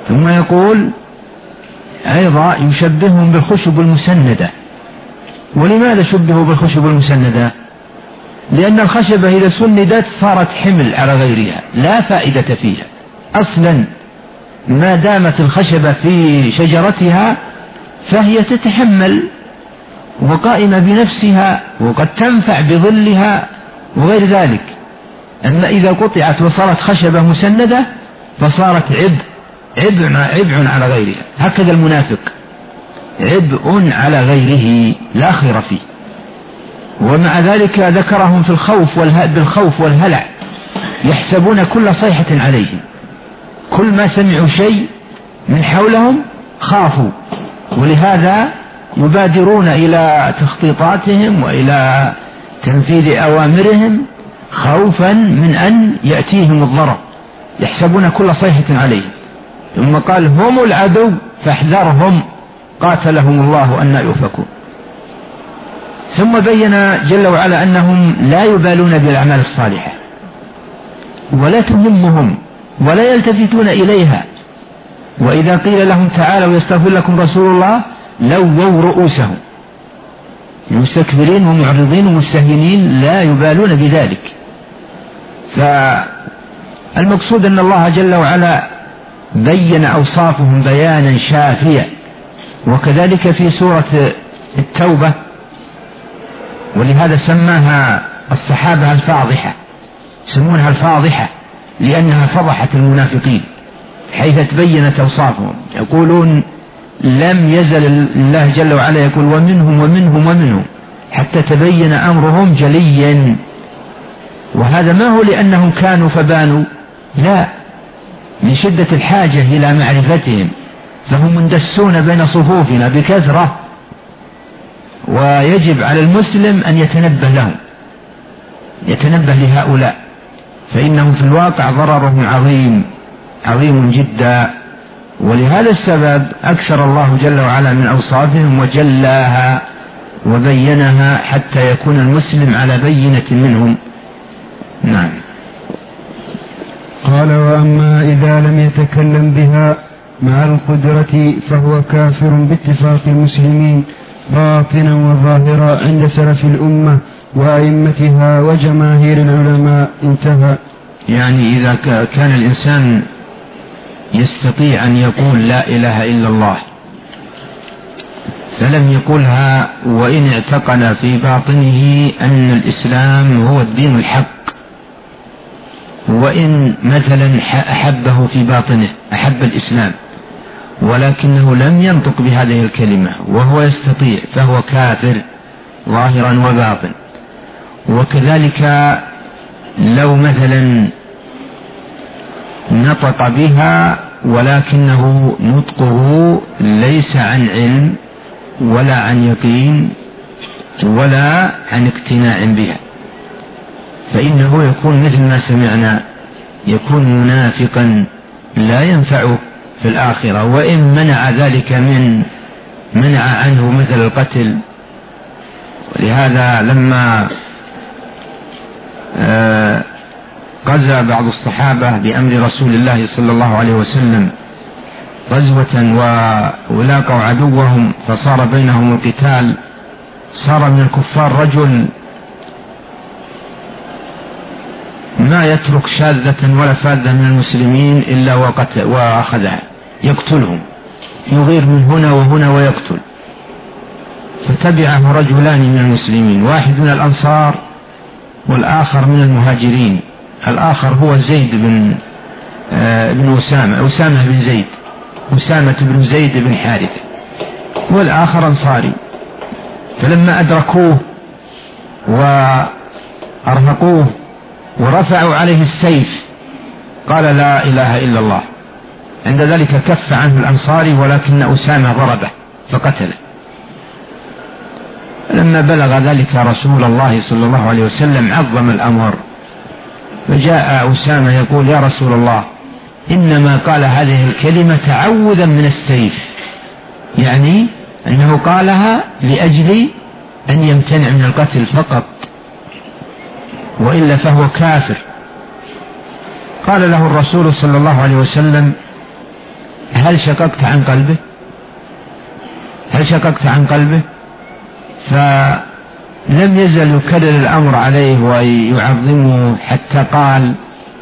ثم يقول أيضا يشبههم بالخشب المسندة. ولماذا شبهوا بالخشب المسندة؟ لأن الخشبة إذا سندت صارت حمل على غيرها لا فائدة فيها أصلا، ما دامت الخشبة في شجرتها فهي تتحمل وقائمة بنفسها وقد تنفع بظلها وغير ذلك. أما إذا قطعت وصارت خشبة مسندة فصارت عبء على غيرها. هكذا المنافق عبء على غيره لا خير فيه. ومع ذلك ذكرهم في بالخوف والهلع، يحسبون كل صيحة عليهم، كل ما سمعوا شيء من حولهم خافوا، ولهذا يبادرون إلى تخطيطاتهم وإلى تنفيذ أوامرهم خوفا من أن يأتيهم الضرر، يحسبون كل صيحة عليهم. ثم قال هم العدو فاحذرهم قاتلهم الله أن يؤفكون. ثم بين جل وعلا أنهم لا يبالون بالأعمال الصالحة ولا تهمهم ولا يلتفتون إليها، وإذا قيل لهم تعالوا يستغفر لكم رسول الله لووا رؤوسهم مستكبرين ومعرضين ومستهينين لا يبالون بذلك. فالمقصود أن الله جل وعلا بين أوصافهم بيانا شافيا. وكذلك في سورة التوبة، ولهذا سماها الصحابة الفاضحة، يسمونها الفاضحة لأنها فضحت المنافقين حيث تبينت أوصافهم. يقولون لم يزل الله جل وعلا يقول ومنهم ومنهم ومنهم حتى تبين أمرهم جليا. وهذا ما هو لأنهم كانوا فبانوا، لا، من شدة الحاجة إلى معرفتهم، فهم مندسون بين صفوفنا بكثرة، ويجب على المسلم أن يتنبه لهم، يتنبه لهؤلاء، فإنهم في الواقع ضررهم عظيم جدا. ولهذا السبب أكثر الله جل وعلا من أوصافهم وجلاها وبينها حتى يكون المسلم على بينة منهم. نعم. قال وأما إذا لم يتكلم بها مع القدرة فهو كافر باتفاق المسلمين باطنا وظاهرا عند سلف الأمة وأئمتها وجماهير العلماء. انتهى. يعني إذا كان الإنسان يستطيع أن يقول لا إله إلا الله فلم يقولها، وإن اعتقد في باطنه أن الإسلام هو الدين الحق، وإن مثلا أحبه في باطنه، أحب الإسلام ولكنه لم ينطق بهذه الكلمة وهو يستطيع، فهو كافر ظاهرا وباطن. وكذلك لو مثلا نطق بها ولكنه نطقه ليس عن علم ولا عن يقين ولا عن اقتناع بها، فإنه يكون مثل ما سمعنا، يكون منافقا لا ينفعه في الآخرة. وإن منع ذلك منع عنه مثل القتل. ولهذا لما غزا بعض الصحابة بأمر رسول الله صلى الله عليه وسلم غزوة ولاقوا عدوهم فصار بينهم القتال، صار من الكفار رجل ما يترك شاذة ولا فاذة من المسلمين إلا وأخذها يقتلهم، يغير من هنا وهنا ويقتل. فتبعه رجلان من المسلمين، واحد من الأنصار والآخر من المهاجرين. الآخر هو زيد بن أسامة بن زيد، أسامة بن زيد بن حارث، والآخر أنصاري. فلما أدركوه وأرهقوه ورفعوا عليه السيف قال لا إله إلا الله. عند ذلك كف عنه الأنصاري، ولكن أسامة ضربه فقتله. لما بلغ ذلك رسول الله صلى الله عليه وسلم عظم الأمر، فجاء أسامة يقول يا رسول الله إنما قال هذه الكلمة تعوذا من السيف، يعني أنه قالها لأجل أن يمتنع من القتل فقط، وإلا فهو كافر. قال له الرسول صلى الله عليه وسلم هل شققت عن قلبه؟ هل شققت عن قلبه؟ فلم يزل يكرر الأمر عليه ويعظمه حتى قال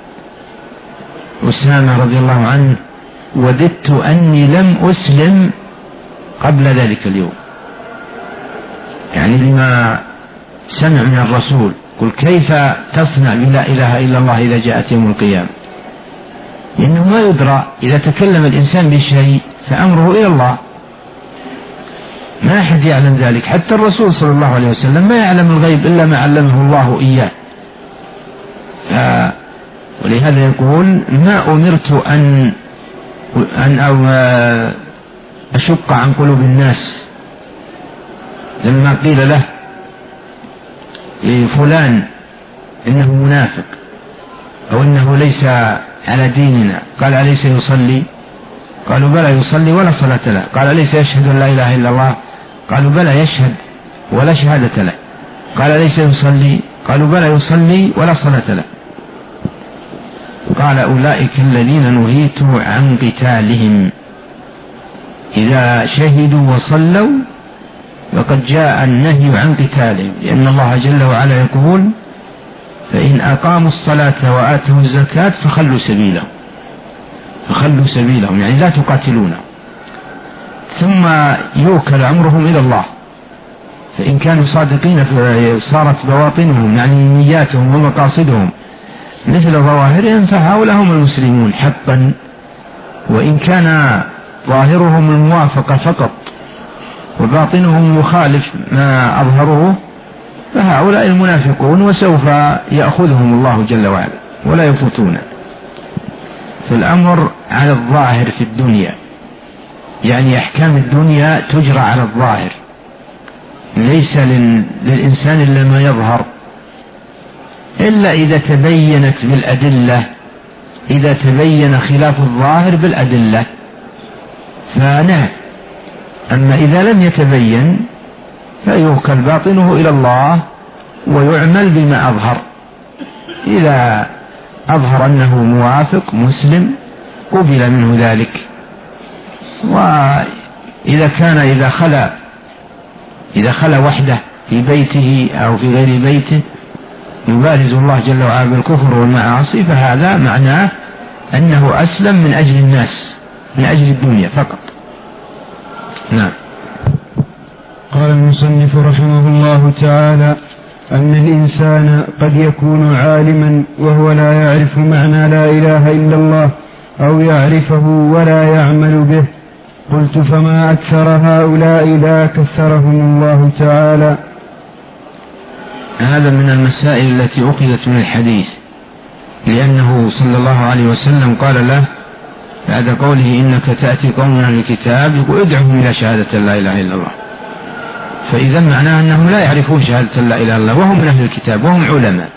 أسامة رضي الله عنه: وددت أني لم أسلم قبل ذلك اليوم، يعني لما سمع من الرسول. قل كيف تصنع بلا إله إلا الله إذا جاءت يوم القيامة؟ لأنه ما يدرى، إذا تكلم الإنسان بشيء فأمره إلى الله، ما أحد يعلم ذلك، حتى الرسول صلى الله عليه وسلم ما يعلم الغيب إلا ما علمه الله إياه. ولهذا يقول: ما أمرت أن أشق عن قلوب الناس. لما قيل له فلان إنه منافق أو إنه ليس على ديننا، قال: أليس يصلي؟ قالوا: بلى يصلي ولا صلاة له. قال: أليس يشهد أن لا إله إلا الله؟ قالوا: بلى يشهد ولا شهادة له. قال: أليس يصلي؟ قالوا: بلى يصلي ولا صلاة له. قال: أولئك الذين نهيت عن قتالهم، إذا شهدوا وصلوا وقد جاء النهي عن قتالهم، لأن الله جل وعلا يقول: فإن أقاموا الصلاة وآتوا الزكاة فخلوا سبيلهم، يعني لا تقاتلونه. ثم يوكل أمرهم إلى الله، فإن كانوا صادقين صارت بواطنهم، يعني نياتهم ومقاصدهم مثل ظواهرهم، فهؤلاء هم المسلمون حقا. وإن كان ظاهرهم الموافقة فقط وباطنهم يخالف ما أظهره، فهؤلاء المنافقون، وسوف يأخذهم الله جل وعلا ولا يفوتون. فالأمر على الظاهر في الدنيا، يعني أحكام الدنيا تجرى على الظاهر، ليس للإنسان إلا ما يظهر، إلا إذا تبينت بالأدلة، إذا تبين خلاف الظاهر بالأدلة فنعم. أما إذا لم يتبين فيوكل باطنه إلى الله ويعمل بما أظهر. إذا أظهر أنه موافق مسلم قبل منه ذلك. وإذا كان إذا خلى وحده في بيته أو في غير بيته يبارز الله جل وعلا بالكفر والمعاصي، فهذا معناه أنه أسلم من أجل الناس، من أجل الدنيا فقط. نعم. قال المصنف رحمه الله تعالى: أن الإنسان قد يكون عالما وهو لا يعرف معنى لا إله إلا الله، أو يعرفه ولا يعمل به. قلت: فما أكثر هؤلاء لا كثرهم الله تعالى. هذا من المسائل التي أخذت من الحديث، لأنه صلى الله عليه وسلم قال له بعد قوله: إنك تأتي قوم من الكتاب، يقول: ادعهم إلى شهادة لا إله إلا الله. فإذا معناه أنهم لا يعرفون شهادة لا إله إلا الله، وهم من أهل الكتاب وهم علماء.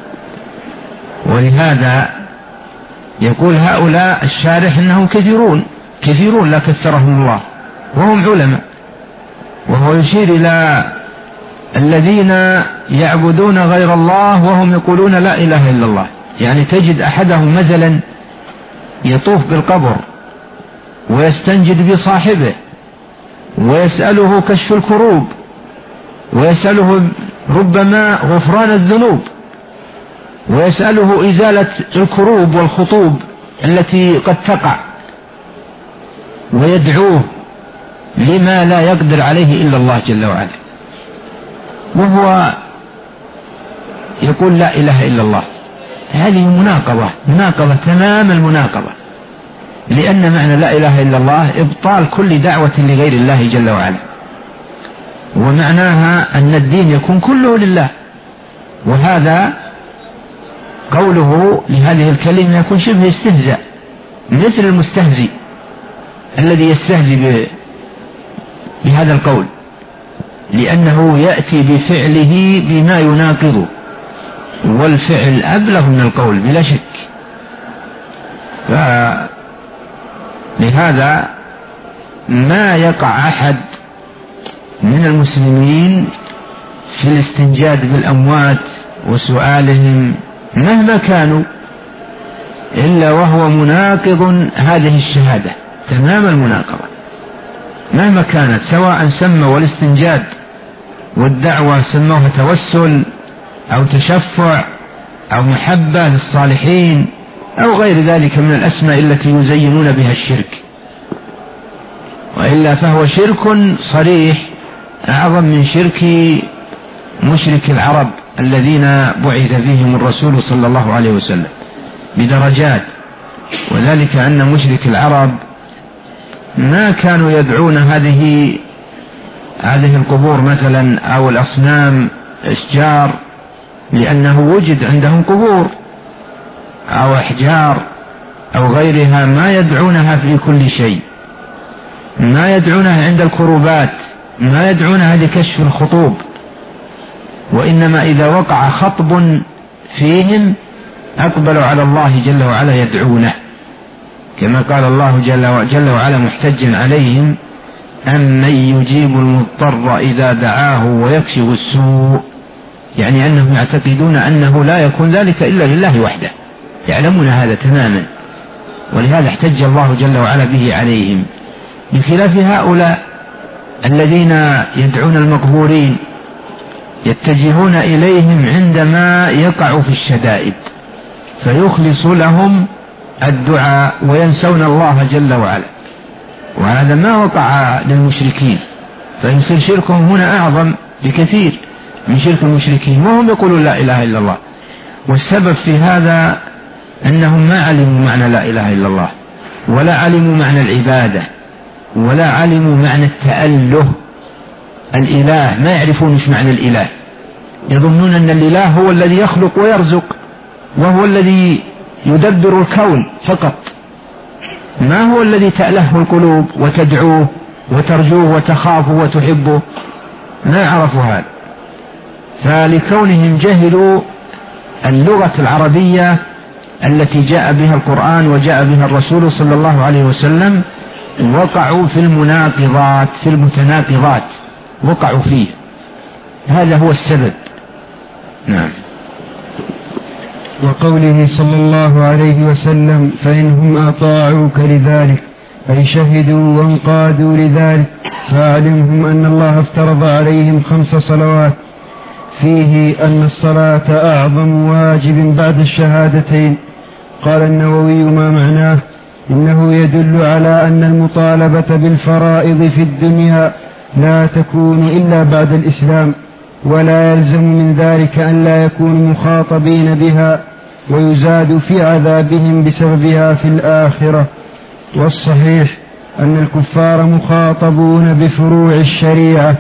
ولهذا يقول هؤلاء الشارح إنهم كثيرون لا كثرهم الله وهم علماء. وهو يشير إلى الذين يعبدون غير الله وهم يقولون لا إله إلا الله. يعني تجد أحدهم مثلا يطوف بالقبر ويستنجد بصاحبه ويسأله كشف الكروب، ويسأله ربما غفران الذنوب، ويسأله إزالة الكروب والخطوب التي قد تقع، ويدعوه لما لا يقدر عليه إلا الله جل وعلا، وهو يقول لا إله إلا الله. هذه مناقضة تمام المناقضة، لأن معنى لا إله إلا الله إبطال كل دعوة لغير الله جل وعلا، ومعناها أن الدين يكون كله لله. وهذا قوله لهذه الكلمة يكون شبه استهزاء، مثل المستهزئ الذي يستهزئ بهذا القول، لأنه يأتي بفعله بما يناقضه، والفعل أبلغ من القول بلا شك. فلهذا ما يقع أحد من المسلمين في الاستنجاد بالأموات وسؤالهم مهما كانوا إلا وهو مناقض هذه الشهادة، تمام المناقضة مهما كانت، سواء سموا الاستنجاد والدعوة سموها توسل أو تشفع أو محبة للصالحين أو غير ذلك من الأسماء التي يزينون بها الشرك، وإلا فهو شرك صريح أعظم من شرك مشرك العرب الذين بعث فيهم الرسول صلى الله عليه وسلم بدرجات. وذلك أن مشرك العرب ما كانوا يدعون هذه القبور مثلا أو الأصنام أشجار، لأنه وجد عندهم قبور أو أحجار أو غيرها ما يدعونها في كل شيء، ما يدعونها عند الكروبات، ما يدعونها لكشف الخطوب، وإنما إذا وقع خطب فيهم أقبلوا على الله جل وعلا يدعونه، كما قال الله جل وعلا محتجا عليهم: أمن يجيب المضطر إذا دعاه ويكشف السوء، يعني أنهم يعتقدون أنه لا يكون ذلك إلا لله وحده، يعلمون هذا تماما، ولهذا احتج الله جل وعلا به عليهم، بخلاف هؤلاء الذين يدعون المقبورين يتجهون إليهم عندما يقع في الشدائد فيخلص لهم الدعاء وينسون الله جل وعلا، وهذا ما وقع للمشركين، فيصير شركهم هنا أعظم بكثير من شرك المشركين، وهم يقولون لا إله إلا الله. والسبب في هذا أنهم ما علموا معنى لا إله إلا الله، ولا علموا معنى العبادة، ولا علموا معنى التأله. الإله ما يعرفون ايش معنى الإله، يظنون أن الإله هو الذي يخلق ويرزق، وهو الذي يدبر الكون فقط، ما هو الذي تأله القلوب وتدعوه وترجوه وتخافه وتحبه، ما عرفوا هذا. فلكونهم جهلوا اللغة العربية التي جاء بها القرآن وجاء بها الرسول صلى الله عليه وسلم، وقعوا في المناقضات، في المتناقضات وقعوا فيه، هذا هو السبب. نعم. وقوله صلى الله عليه وسلم: فإنهم أطاعوك لذلك، أي شهدوا وانقادوا لذلك، فأعلمهم أن الله افترض عليهم 5 صلوات، فيه أن الصلاة أعظم واجب بعد الشهادتين. قال النووي: ما معناه؟ إنه يدل على أن المطالبة بالفرائض في الدنيا لا تكون إلا بعد الإسلام، ولا يلزم من ذلك أن لا يكونوا مخاطبين بها، ويزاد في عذابهم بسببها في الآخرة. والصحيح أن الكفار مخاطبون بفروع الشريعة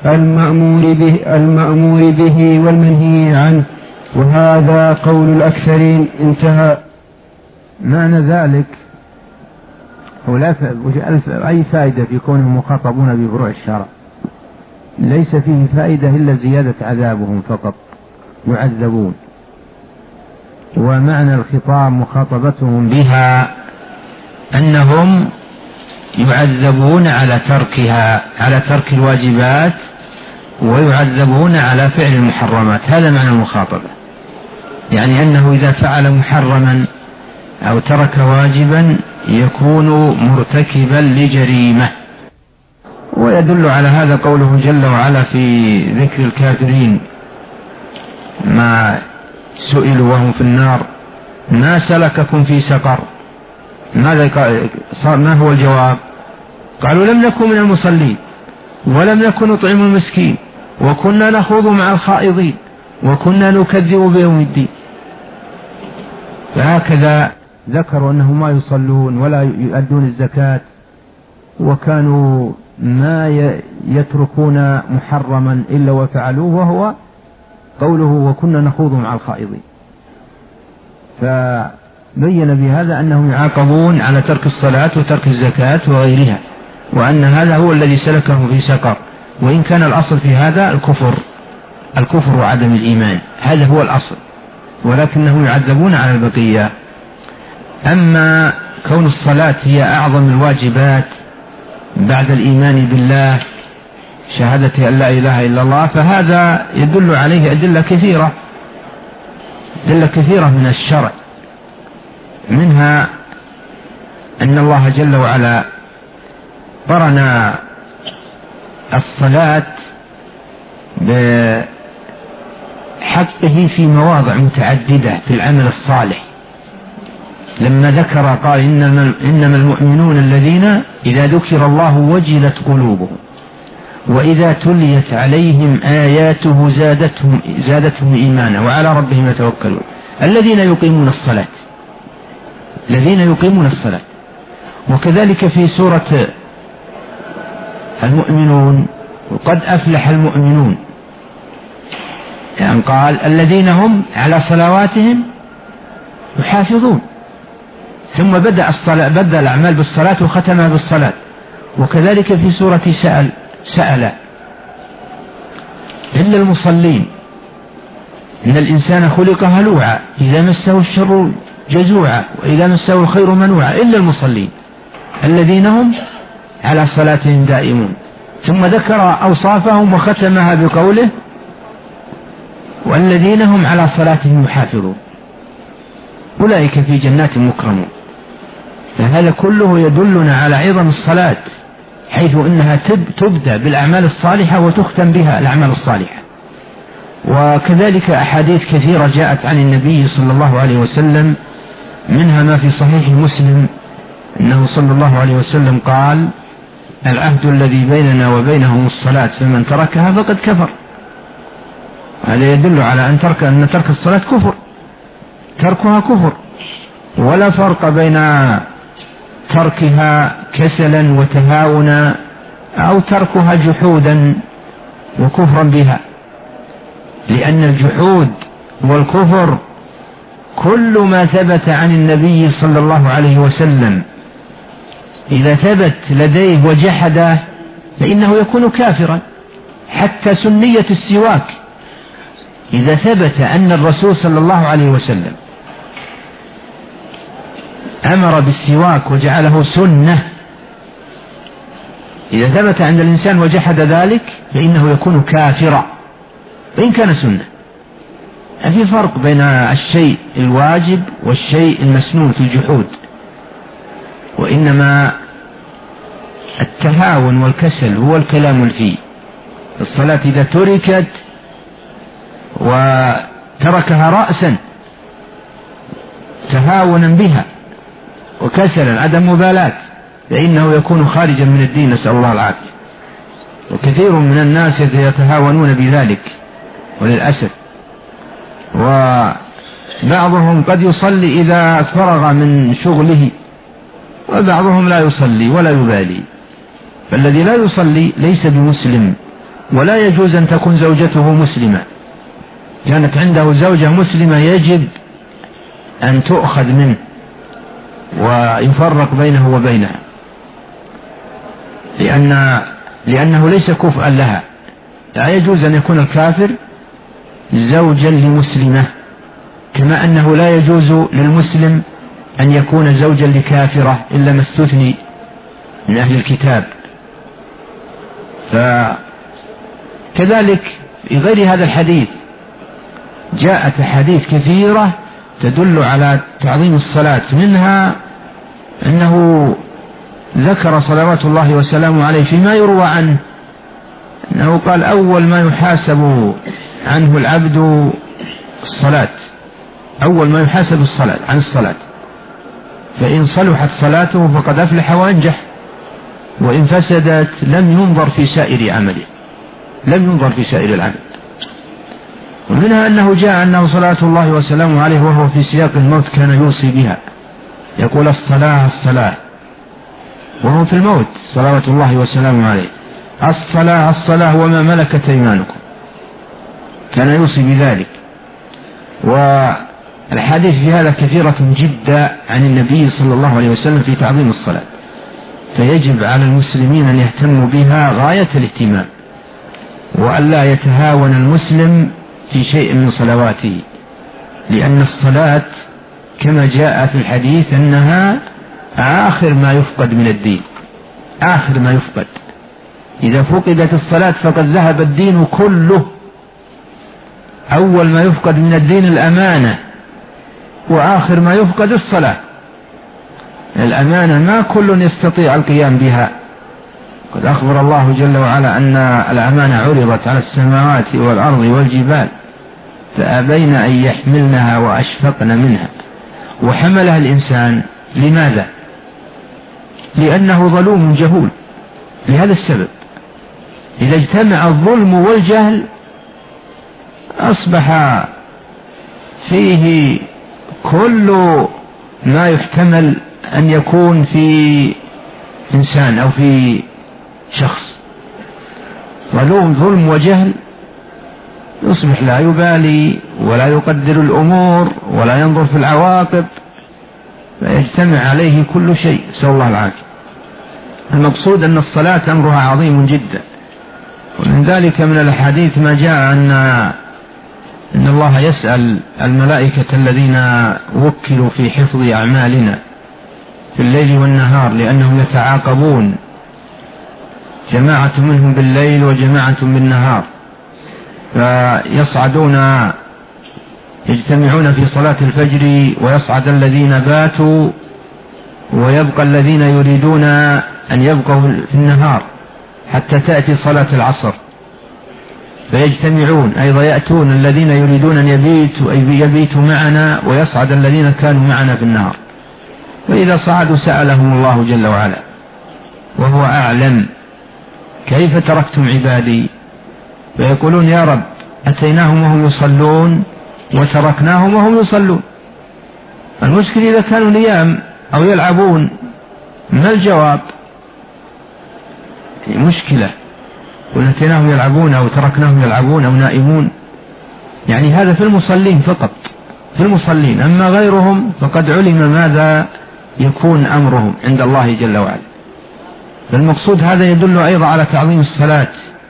المأمور به والمنهي عنه، وهذا قول الأكثرين. انتهى. معنى ذلك هو لا أي فائدة في كونهم مخاطبون بفروع الشرع، ليس فيه فائدة إلا زيادة عذابهم فقط، يعذبون. ومعنى الخطاب مخاطبتهم بها أنهم يعذبون على تركها، على ترك الواجبات، ويعذبون على فعل المحرمات، هذا معنى المخاطبة، يعني أنه إذا فعل محرما أو ترك واجبا يكون مرتكبا لجريمة. ويدل على هذا قوله جل وعلا في ذكر الكافرين ما سئلوا وهم في النار: ما سلككم في سقر؟ ما هو الجواب؟ قالوا: لم نكن من المصلين، ولم نكن نطعم المسكين، وكنا نخوض مع الخائضين، وكنا نكذب بيوم الدين. فهكذا ذكروا أنهم ما يصلون ولا يؤدون الزكاة، وكانوا ما يتركون محرما إلا وفعلوه، وهو قوله: وكنا نخوض مع الخائضين. فبين بهذا أنهم يعاقبون على ترك الصلاة وترك الزكاة وغيرها، وأن هذا هو الذي سلكهم في سقر، وإن كان الأصل في هذا الكفر وعدم الإيمان، هذا هو الأصل، ولكنهم يعذبون على البقية. أما كون الصلاة هي أعظم الواجبات بعد الإيمان بالله، شهادة أن لا إله إلا الله، فهذا يدل عليه أدلة كثيرة من الشرع، منها أن الله جل وعلا قرن الصلاة بحقه في مواضع متعددة في العمل الصالح، لما ذكر قال إنما المؤمنون الذين إذا ذكر الله وجلت قلوبهم وإذا تليت عليهم آياته زادتهم إيمانا وعلى ربهم يتوكلون الذين يقيمون الصلاة. وكذلك في سورة المؤمنون وقد أفلح المؤمنون، يعني قال الذين هم على صلواتهم يحافظون، ثم بدأ الأعمال بالصلاة وختمها بالصلاة. وكذلك في سورة سأل إلا المصلين إن الإنسان خلق هلوعا إذا مسه الشر جزوعا وإذا مسه الخير منوعا إلا المصلين الذين هم على صلاتهم دائمون. ثم ذكر أوصافهم وختمها بقوله والذين هم على صلاتهم يحافظون أولئك في جنات مكرمون. فهذا كله يدلنا على عظم الصلاة، حيث إنها تبدأ بالأعمال الصالحة وتختم بها الأعمال الصالحة. وكذلك أحاديث كثيرة جاءت عن النبي صلى الله عليه وسلم، منها ما في صحيح مسلم أنه صلى الله عليه وسلم قال العهد الذي بيننا وبينهم الصلاة فمن تركها فقد كفر. هذا يدل على أن ترك الصلاة كفر، تركها كفر، ولا فرق بين تركها كسلا وتهاونا أو تركها جحودا وكفرا بها، لأن الجحود والكفر كل ما ثبت عن النبي صلى الله عليه وسلم إذا ثبت لديه وجحده فإنه يكون كافرا. حتى سنية السواك إذا ثبت أن الرسول صلى الله عليه وسلم أمر بالسواك وجعله سنة، إذا ثبت عند الإنسان وجحد ذلك فإنه يكون كافرا وإن كان سنة. في فرق بين الشيء الواجب والشيء المسنون في الجحود، وإنما التهاون والكسل هو الكلام فيه. الصلاة إذا تركت وتركها رأسا تهاونا بها وكسلا عدم مبالاة فإنه يكون خارجا من الدين، نسأل الله العافية. وكثير من الناس يتهاونون بذلك وللأسف. وبعضهم قد يصلي إذا فرغ من شغله، وبعضهم لا يصلي ولا يبالي. فالذي لا يصلي ليس بمسلم، ولا يجوز أن تكون زوجته مسلمة. كانت عنده زوجة مسلمة يجب أن تؤخذ منه ويفرق بينه وبينها، لأنه ليس كفءا لها. لا يجوز أن يكون الكافر زوجا لمسلمة، كما أنه لا يجوز للمسلم أن يكون زوجا لكافرة إلا ما استثني من أهل الكتاب. فكذلك في غير هذا الحديث جاءت أحاديث كثيرة تدل على تعظيم الصلاة، منها أنه ذكر صلوات الله وسلامه عليه فيما يروى عنه أنه قال أول ما يحاسب عنه العبد الصلاة، أول ما يحاسب الصلاة عن الصلاة، فإن صلحت صلاته فقد أفلح وأنجح، وإن فسدت لم ينظر في سائر عمله، لم ينظر في سائر العمل. ومنها أنه جاء أنه صلاة الله وسلامه عليه وهو في سياق الموت كان يوصي بها، يقول الصلاة الصلاة وهو في الموت صلوات الله وسلامه عليه، الصلاة الصلاة وما ملكت أيمانكم، كان يوصي بذلك. والحديث في هذا كثيرة جدا عن النبي صلى الله عليه وسلم في تعظيم الصلاة، فيجب على المسلمين أن يهتموا بها غاية الاهتمام، وألا يتهاون المسلم في شيء من صلواته، لأن الصلاة كما جاء في الحديث أنها آخر ما يفقد من الدين، آخر ما يفقد. إذا فقدت الصلاة فقد ذهب الدين كله. أول ما يفقد من الدين الأمانة، وآخر ما يفقد الصلاة. الأمانة ما كل يستطيع القيام بها، قد أخبر الله جل وعلا أن الأمانة عرضت على السماوات والأرض والجبال فأبين أن يحملنها وأشفقن منها وحملها الإنسان. لماذا؟ لأنه ظلوم جهول. لهذا السبب إذا اجتمع الظلم والجهل أصبح فيه كل ما يحتمل أن يكون في إنسان أو في شخص. ظلم وجهل يصبح لا يبالي ولا يقدر الأمور ولا ينظر في العواقب، فيجتمع عليه كل شيء. نسأل الله العافية. المقصود أن الصلاة أمرها عظيم جدا، ومن ذلك من الحديث ما جاء أن الله يسأل الملائكة الذين وكلوا في حفظ أعمالنا في الليل والنهار، لأنهم يتعاقبون، جماعة منهم بالليل وجماعة بالنهار، فيصعدون يجتمعون في صلاة الفجر ويصعد الذين باتوا ويبقى الذين يريدون أن يبقوا في النهار حتى تأتي صلاة العصر، فيجتمعون أيضا يأتون الذين يريدون أن يبيتوا معنا ويصعد الذين كانوا معنا في النهار. وإذا صعدوا سألهم الله جل وعلا وهو أعلم كيف تركتم عبادي، فيقولون يا رب أتيناهم وهم يصلون وتركناهم وهم يصلون. المشكلة إذا كانوا نيام أو يلعبون ما الجواب؟ مشكلة. ولكنهم يلعبون أو تركناهم يلعبون أو نائمون، يعني هذا في المصلين فقط، في المصلين. أما غيرهم فقد علم ماذا يكون أمرهم عند الله جل وعلا. فالمقصود هذا يدل أيضا على تعظيم الصلاة،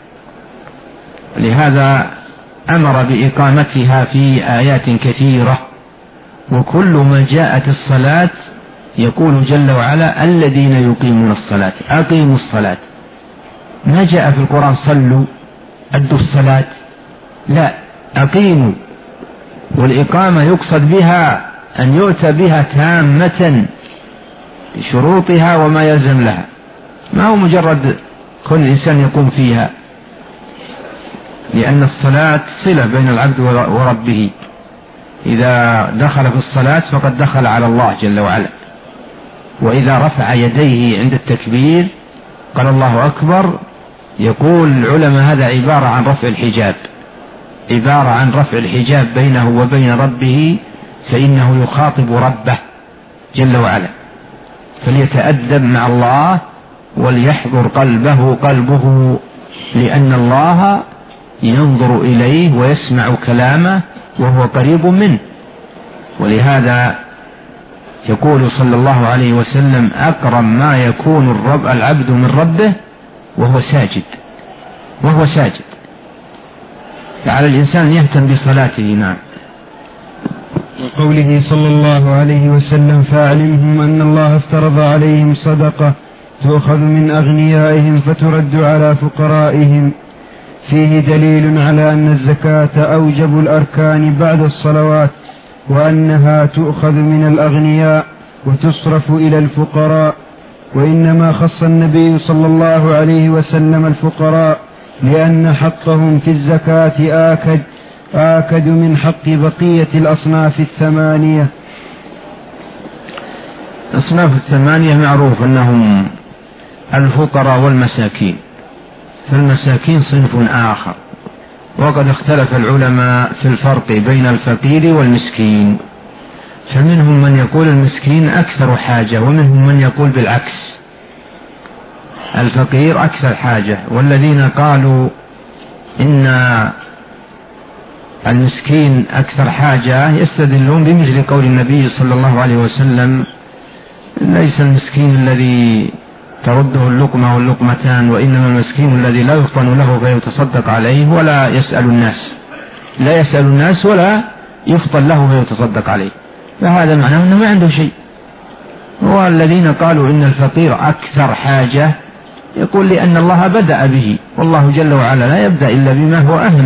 لهذا أمر بإقامتها في آيات كثيرة. وكل ما جاءت الصلاة يقول جل وعلا الذين يقيمون الصلاة، أقيموا الصلاة. ما جاء في القرآن صلوا أدوا الصلاة، لا، أقيموا. والإقامة يقصد بها أن يؤتى بها تامة بشروطها وما يلزم لها، ما هو مجرد كل إنسان يقوم فيها، لأن الصلاة صلة بين العبد وربه. إذا دخل في الصلاة فقد دخل على الله جل وعلا. وإذا رفع يديه عند التكبير قال الله أكبر، يقول العلماء هذا عبارة عن رفع الحجاب، عبارة عن رفع الحجاب بينه وبين ربه، فإنه يخاطب ربه جل وعلا. فليتأدب مع الله وليحضر قلبه، لأن الله ينظر إليه ويسمع كلامه وهو قريب منه. ولهذا يقول صلى الله عليه وسلم أقرب ما يكون العبد من ربه وهو ساجد. فعلى الإنسان أن يهتم بصلاته. نعم. وقوله صلى الله عليه وسلم فاعلمهم أن الله افترض عليهم صدقة تؤخذ من أغنيائهم فترد على فقرائهم، فيه دليل على أن الزكاة أوجب الأركان بعد الصلوات، وأنها تؤخذ من الأغنياء وتصرف إلى الفقراء. وإنما خص النبي صلى الله عليه وسلم الفقراء لأن حقهم في الزكاة آكد من حق بقية الأصناف الثمانية. الأصناف الثمانية معروف أنهم الفقراء والمساكين، فالمساكين صنف آخر، وقد اختلف العلماء في الفرق بين الفقير والمسكين، فمنهم من يقول المسكين أكثر حاجة، ومنهم من يقول بالعكس الفقير أكثر حاجة. والذين قالوا إن المسكين أكثر حاجة يستدلون بمثل قول النبي صلى الله عليه وسلم ليس المسكين الذي ترده اللقمة واللقمتان، وإنما المسكين الذي لا يفطن له فيتصدق عليه ولا يسأل الناس، لا يسأل الناس ولا يفطن له فيتصدق عليه، فهذا معناه أنه ما عنده شيء. والذين قالوا إن الفقير أكثر حاجة يقول لأن الله بدأ به، والله جل وعلا لا يبدأ إلا بما هو أهم،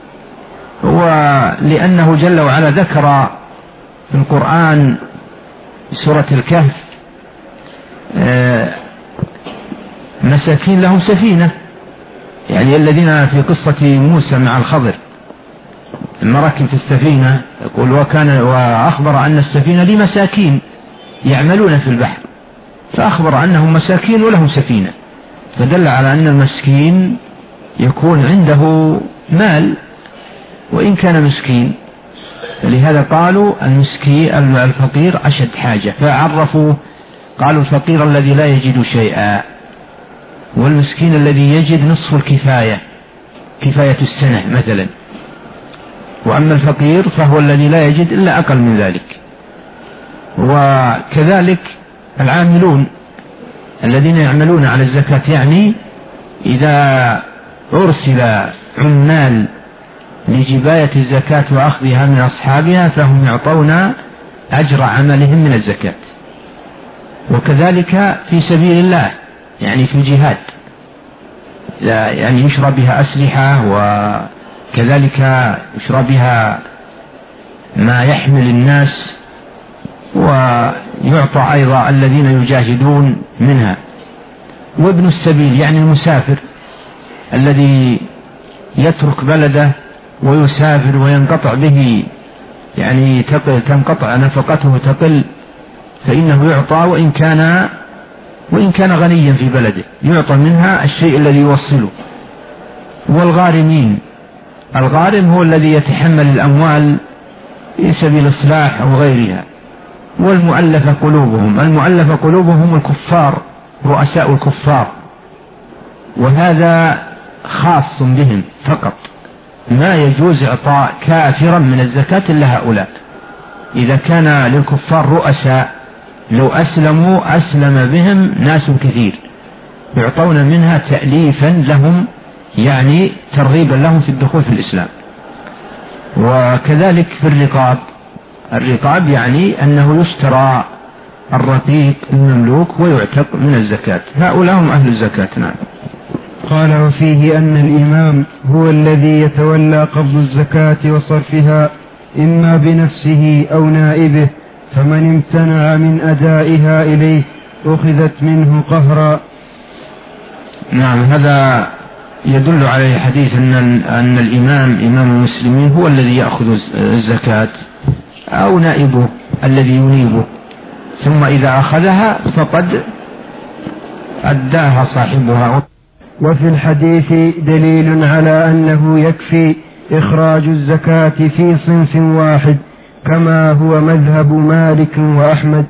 ولأنه جل وعلا ذكر في القرآن سورة الكهف مساكين لهم سفينة، يعني الذين في قصة موسى مع الخضر لما ركب في السفينة يقول وأخبر أن السفينة لمساكين يعملون في البحر، فأخبر أنهم مساكين ولهم سفينة، فدل على أن المسكين يكون عنده مال وإن كان مسكين. فلهذا قالوا المسكين الفقير أشد حاجة، فعرفوا قالوا الفقير الذي لا يجد شيئا، والمسكين الذي يجد نصف الكفاية، كفاية السنة مثلا، وأما الفقير فهو الذي لا يجد إلا أقل من ذلك. وكذلك العاملون الذين يعملون على الزكاة، يعني إذا أرسل عمال لجباية الزكاة وأخذها من أصحابها فهم يعطون أجر عملهم من الزكاة. وكذلك في سبيل الله، يعني في الجهاد، يعني يشرى بها أسلحة، وكذلك يشرى بها ما يحمل الناس، ويعطى أيضا الذين يجاهدون منها. وابن السبيل يعني المسافر الذي يترك بلده ويسافر وينقطع به، يعني تنقطع نفقته تقل، فإنه يعطى وإن كان غنيا في بلده، يعطى منها الشيء الذي يوصله. والغارمين، الغارم هو الذي يتحمل الأموال في سبيل الإصلاح أو غيرها. والمؤلف قلوبهم، المؤلف قلوبهم الكفار، رؤساء الكفار، وهذا خاص بهم فقط، ما يجوز إعطاء كافرا من الزكاة إلا هؤلاء. إذا كان للكفار رؤساء لو أسلموا أسلم بهم ناس كثير، يعطون منها تأليفا لهم، يعني ترغيبا لهم في الدخول في الإسلام. وكذلك في الرقاب يعني أنه يشترى الرقيق المملوك ويعتق من الزكاة، هؤلاء هم أهل الزكاة. نعم. قال: وفيه أن الإمام هو الذي يتولى قبض الزكاة وصرفها إما بنفسه أو نائبه، فمن امتنع من أدائها إليه أخذت منه قهرا. نعم، هذا يدل عليه حديث أن الإمام إمام المسلمين هو الذي يأخذ الزكاة أو نائبه الذي ينيبه، ثم إذا أخذها فقد أداها صاحبها. وفي الحديث دليل على أنه يكفي إخراج الزكاة في صنف واحد كما هو مذهب مالك وأحمد.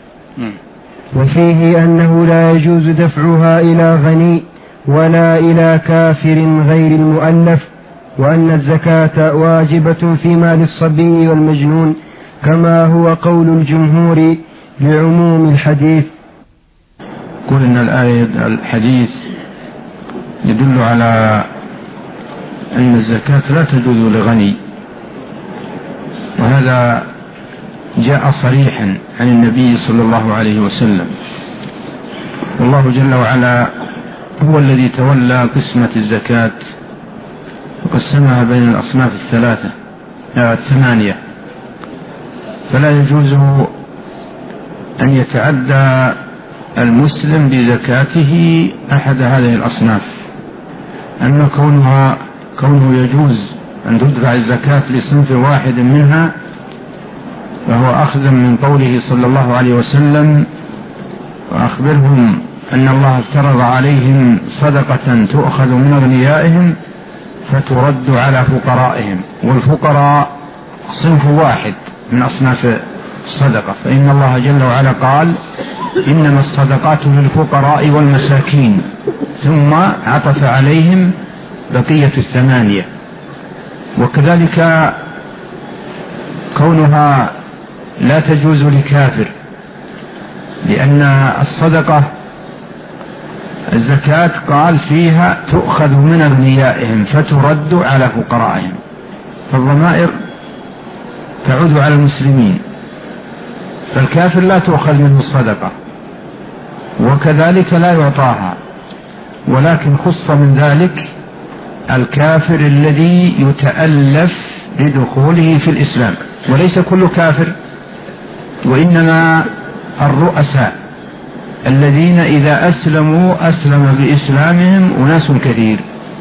وفيه أنه لا يجوز دفعها إلى غني ولا إلى كافر غير المؤلف، وأن الزكاة واجبة في مال الصبي والمجنون كما هو قول الجمهور لعموم الحديث. قل إن الحديث يدل على أن الزكاة لا تجوز لغني، وهذا جاء صريحا عن النبي صلى الله عليه وسلم. والله جل وعلا هو الذي تولى قسمة الزكاة وقسمها بين الأصناف الثمانية، فلا يجوز أن يتعدى المسلم بزكاته أحد هذه الأصناف. أما كونه يجوز أن تدفع الزكاة لصنف واحد منها فهو أخذ من قوله صلى الله عليه وسلم: وأخبرهم أن الله افترض عليهم صدقة تؤخذ من أغنيائهم فترد على فقرائهم. والفقراء صنف واحد من أصناف الصدقة، فإن الله جل وعلا قال: إنما الصدقات للفقراء والمساكين، ثم عطف عليهم بقية الثمانية. وكذلك كونها لا تجوز لكافر، لأن الصدقة الزكاة قال فيها تؤخذ من أغنيائهم فترد على فقرائهم، فالضمائر تعود على المسلمين، فالكافر لا تؤخذ منه الصدقة وكذلك لا يعطاها، ولكن خص من ذلك الكافر الذي يتألف لدخوله في الإسلام، وليس كل كافر، وإنما الرؤساء الذين إذا أسلموا أسلم بإسلامهم أناس كثير،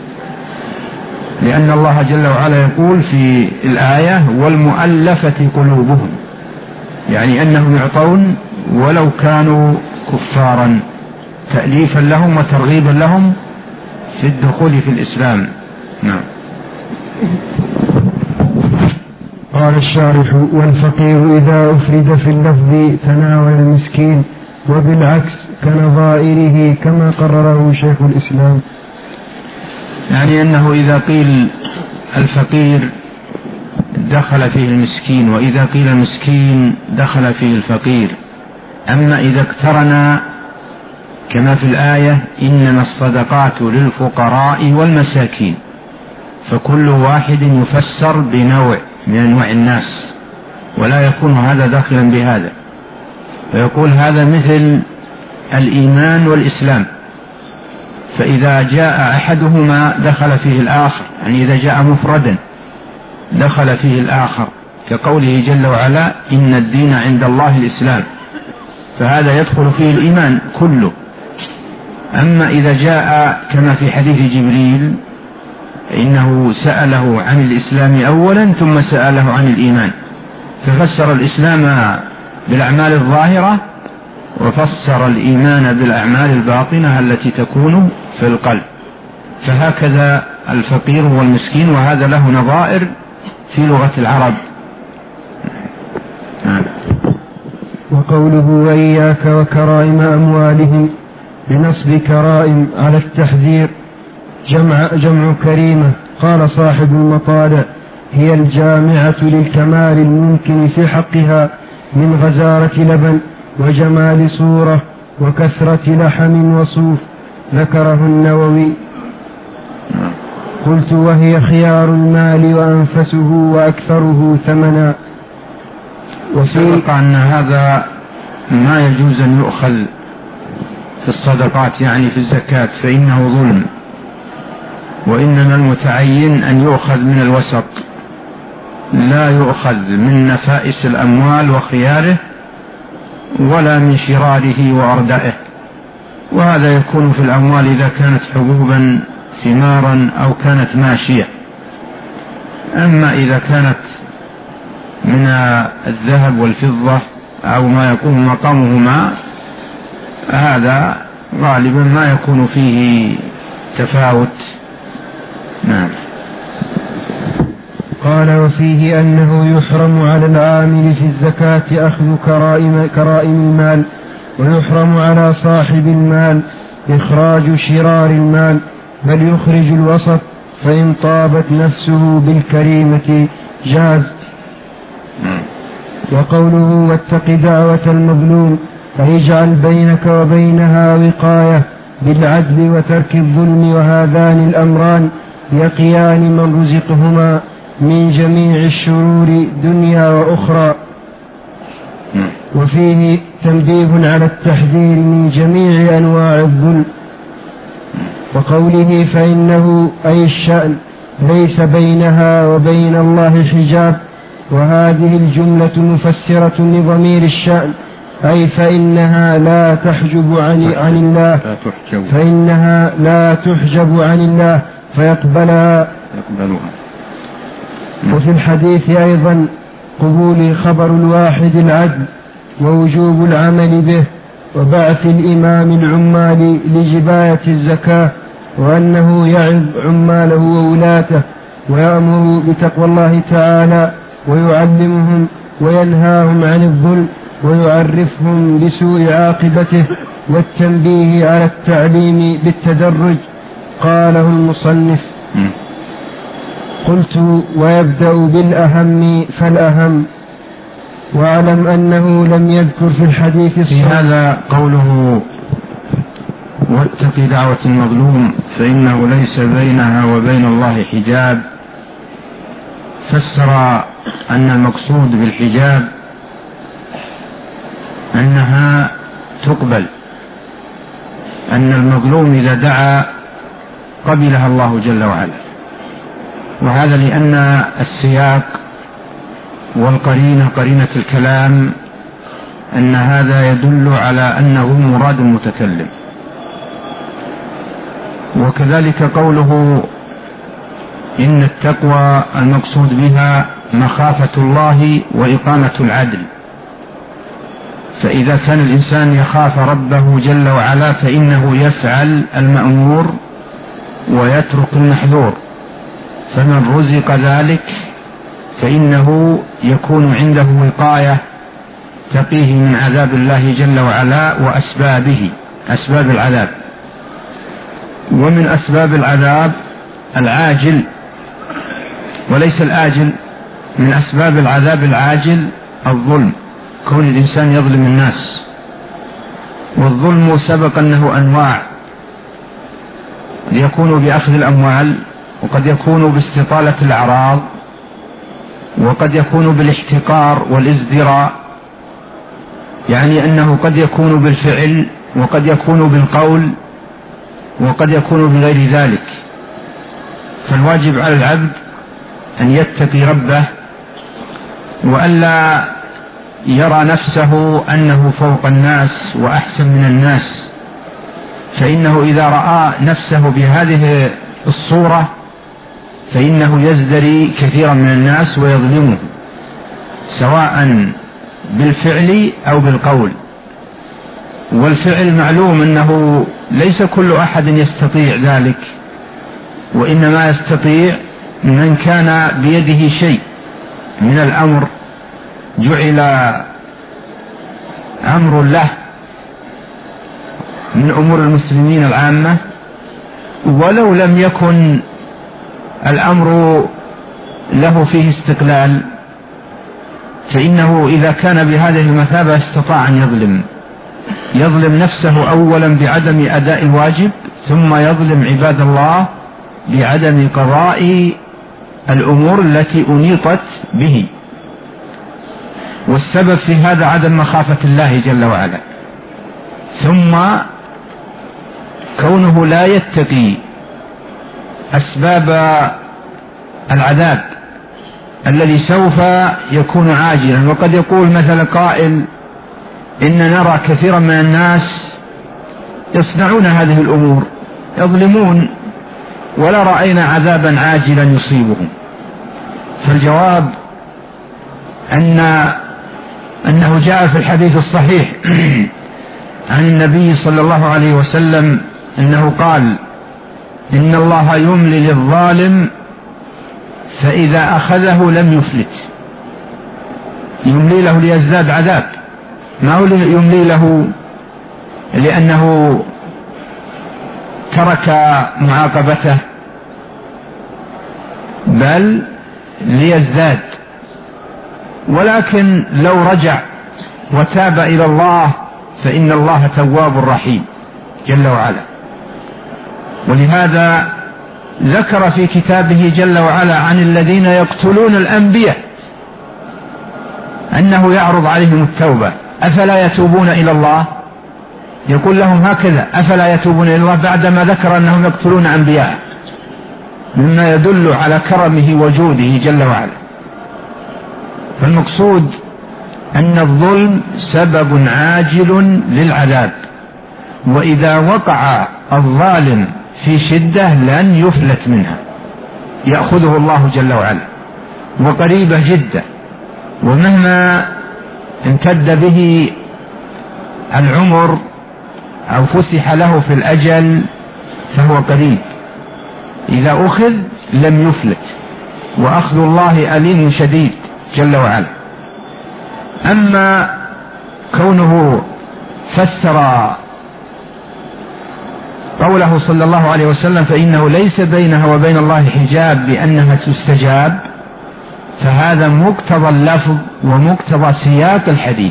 لأن الله جل وعلا يقول في الآية والمؤلفة قلوبهم، يعني أنهم يعطون ولو كانوا كفارا تأليفا لهم وترغيبا لهم في الدخول في الإسلام. نعم. قال الشارح: والفقير إذا أفرد في اللفظ تناول المسكين، وبالعكس كنظائره كما قرره شيخ الإسلام. يعني أنه إذا قيل الفقير دخل فيه المسكين، وإذا قيل المسكين دخل فيه الفقير. أما إذا اقترنا كما في الآية إنما الصدقات للفقراء والمساكين، فكل واحد يفسر بنوع من أنواع الناس، ولا يكون هذا داخلا بهذا، فيقول هذا مثل الإيمان والإسلام، فإذا جاء أحدهما دخل فيه الآخر، يعني إذا جاء مفردا دخل فيه الآخر، كقوله جل وعلا إن الدين عند الله الإسلام، فهذا يدخل فيه الإيمان كله. أما إذا جاء كما في حديث جبريل إنه سأله عن الإسلام أولا ثم سأله عن الإيمان، ففسر الإسلام بالأعمال الظاهرة وفسر الإيمان بالأعمال الباطنة التي تكون في القلب. فهكذا الفقير والمسكين، وهذا له نظائر في لغة العرب. وقوله وإياك وكرائم أموالهم بنصب كرائم على التحذير جمع كريمة. قال صاحب المطالع هي الجامعة للكمال الممكن في حقها من غزارة لبن وجمال صورة وكثرة لحم وصوف، ذكره النووي. قلت وهي خيار المال وأنفسه وأكثره ثمنا. وسبق أن هذا ما يجوز أن يؤخذ في الصدقات، يعني في الزكاة، فإنه ظلم، وإنما المتعين أن يؤخذ من الوسط، لا يؤخذ من نفائس الأموال وخياره ولا من شراره وأردائه. وهذا يكون في الأموال إذا كانت حبوبا ثمارا أو كانت ماشية. أما إذا كانت من الذهب والفضة أو ما يكون مقامهما، هذا غالبا ما يكون فيه تفاوت. نعم. قال وفيه أنه يحرم على العامل في الزكاة أخذ كرائم المال، ويحرم على صاحب المال إخراج شرار المال، بل يخرج الوسط، فإن طابت نفسه بالكريمة جاز. وقوله واتق دعوة المظلوم فيجعل بينك وبينها وقاية بالعدل وترك الظلم، وهذان الأمران يقيان من رزقهما من جميع الشرور دنيا وأخرى. وفيه تنبيه على التحذير من جميع أنواع الظلم. وقوله فإنه أي الشأن ليس بينها وبين الله حجاب، وهذه الجملة مفسرة لضمير الشأن، أي فإنها لا تحجب عن الله، فإنها لا تحجب عن الله فيقبلها. وفي الحديث أيضا قبول خبر الواحد العدل ووجوب العمل به، وبعث الإمام العمال لجباية الزكاة، وأنه يعظ عماله وولاته ويأمر بتقوى الله تعالى ويعلمهم وينهاهم عن الظلم ويعرفهم بسوء عاقبته، والتنبيه على التعليم بالتدرج. قاله المصنف. قلت ويبدأ بالأهم فالأهم. واعلم أنه لم يذكر في الحديث الصحيح. هذا قوله واتق دعوة المظلوم فإنه ليس بينها وبين الله حجاب، فسر أن المقصود بالحجاب أنها تقبل، أن المظلوم إذا دعا قبلها الله جل وعلا. وهذا لأن السياق والقرينة قرينة الكلام أن هذا يدل على أنه مراد المتكلم. وكذلك قوله إن التقوى المقصود بها مخافة الله وإقامة العدل، فإذا كان الإنسان يخاف ربه جل وعلا فإنه يفعل المأمور ويترك المحظور، فمن رزق ذلك فإنه يكون عنده وقاية تقيه من عذاب الله جل وعلا وأسبابه، أسباب العذاب. ومن أسباب العذاب العاجل وليس الآجل. من أسباب العذاب العاجل الظلم، كون الإنسان يظلم الناس. والظلم سبق أنه أنواع، يكون بأخذ الأموال، وقد يكون باستطالة الأعراض، وقد يكون بالاحتقار والازدراء، يعني أنه قد يكون بالفعل وقد يكون بالقول وقد يكون بغير ذلك. فالواجب على العبد أن يتقي ربه وألا يرى نفسه أنه فوق الناس وأحسن من الناس، فإنه إذا رأى نفسه بهذه الصورة فإنه يزدري كثيرا من الناس ويظلمه، سواء بالفعل أو بالقول. والفعل معلوم أنه ليس كل أحد يستطيع ذلك، وإنما يستطيع من كان بيده شيء من الأمر، جعل أمر له من أمور المسلمين العامة، ولو لم يكن الأمر له فيه استقلال، فإنه إذا كان بهذه المثابة استطاع أن يظلم نفسه أولا بعدم أداء الواجب، ثم يظلم عباد الله بعدم قضاء الأمور التي أنيطت به. والسبب في هذا عدم مخافة الله جل وعلا، ثم كونه لا يتقي أسباب العذاب الذي سوف يكون عاجلا. وقد يقول مثل قائل إن نرى كثيرا من الناس يصنعون هذه الأمور، يظلمون، ولا رأينا عذابا عاجلا يصيبهم. فالجواب أنه جاء في الحديث الصحيح عن النبي صلى الله عليه وسلم أنه قال إن الله يملي للظالم فإذا أخذه لم يفلت. يملي له ليزداد عذاب، ما هو يملي له لأنه ترك معاقبته، بل ليزداد. ولكن لو رجع وتاب إلى الله فإن الله تواب رحيم جل وعلا. ولهذا ذكر في كتابه جل وعلا عن الذين يقتلون الأنبياء أنه يعرض عليهم التوبة، أفلا يتوبون إلى الله؟ يقول لهم هكذا، أفلا يتوبون إلى الله، بعدما ذكر أنهم يقتلون أنبياء، مما يدل على كرمه وجوده جل وعلا. فالمقصود أن الظلم سبب عاجل للعذاب، وإذا وقع الظالم في شدة لن يفلت منها، يأخذه الله جل وعلا، وقريبة جدا. ومهما امتد به العمر أو فسح له في الأجل فهو قريب، إذا أخذ لم يفلت، وأخذ الله أليم شديد جل وعلا. أما كونه فسر قوله صلى الله عليه وسلم فإنه ليس بينها وبين الله حجاب بأنها تستجاب، فهذا مقتضى اللفظ ومقتضى سياق الحديث،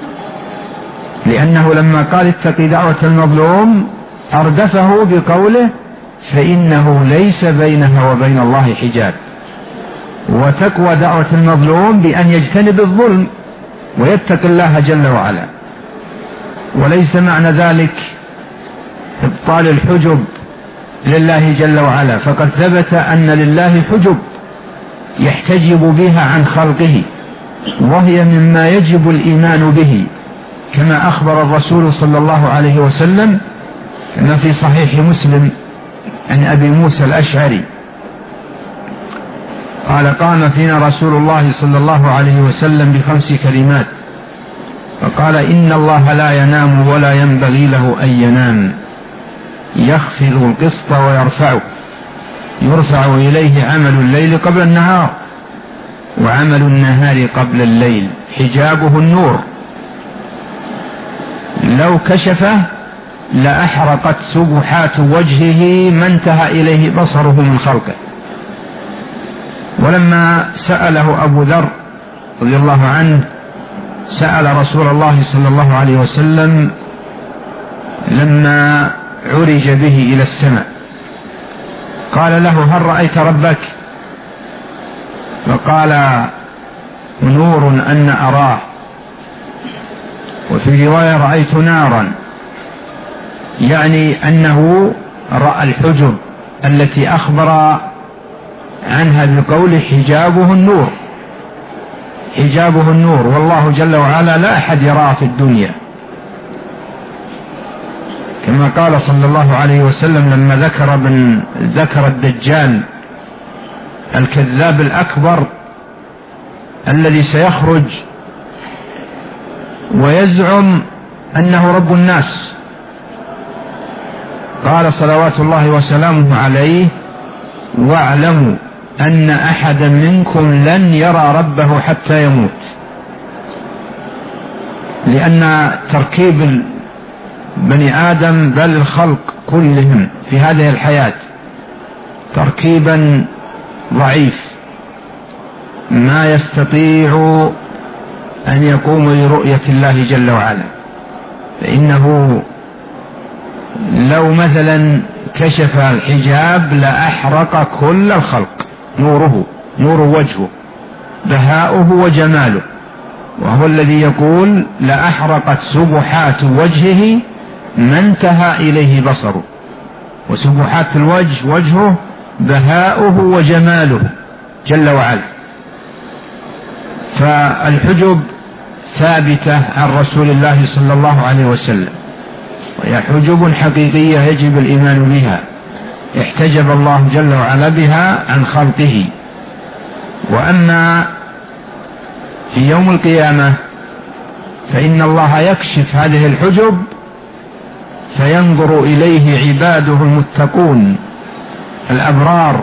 لأنه لما قال اتق دعوة المظلوم أردفه بقوله فإنه ليس بينها وبين الله حجاب. وتقوى دعوة المظلوم بأن يجتنب الظلم ويتق الله جل وعلا، وليس معنى ذلك إبطال الحجب لله جل وعلا، فقد ثبت أن لله حجب يحتجب بها عن خلقه، وهي مما يجب الإيمان به كما أخبر الرسول صلى الله عليه وسلم كما في صحيح مسلم عن أبي موسى الأشعري قال: قام فينا رسول الله صلى الله عليه وسلم ب5 كلمات، فقال: إن الله لا ينام ولا ينبغي له أن ينام، يخفض القسط ويرفعه، يرفع إليه عمل الليل قبل النهار وعمل النهار قبل الليل، حجابه النور، لو كشفه لأحرقت سبحات وجهه ما انتهى إليه بصره من خلقه. ولما سأله أبو ذر رضي الله عنه سأل رسول الله صلى الله عليه وسلم لما عرج به إلى السماء، قال له: هل رأيت ربك؟ فقال: نور أن أراه. وفي رواية: رأيت نارا، يعني أنه رأى الحجب التي أخبر عنها بقول حجابه النور، حجابه النور، والله جل وعلا لا أحد يراه في الدنيا، كما قال صلى الله عليه وسلم لما ذكر الدجال الكذاب الأكبر الذي سيخرج ويزعم أنه رب الناس، قال صلوات الله وسلامه عليه: واعلموا أن أحدا منكم لن يرى ربه حتى يموت. لأن تركيب بني آدم بل الخلق كلهم في هذه الحياة تركيبا ضعيف ما يستطيع أن يقوم لرؤية الله جل وعلا، فإنه لو مثلا كشف الحجاب لأحرق كل الخلق، نوره، نور وجهه، بهاؤه وجماله، وهو الذي يقول: لأحرقت سبحات وجهه ما انتهى إليه بصره. وسبحات الوجه وجهه، بهاؤه وجماله جل وعلا. فالحجب ثابتة عن رسول الله صلى الله عليه وسلم، وهي حجب حقيقية يجب الإيمان بها، احتجب الله جل وعلا بها عن خلقه. وأما في يوم القيامة فإن الله يكشف هذه الحجب فينظر إليه عباده المتقون الأبرار،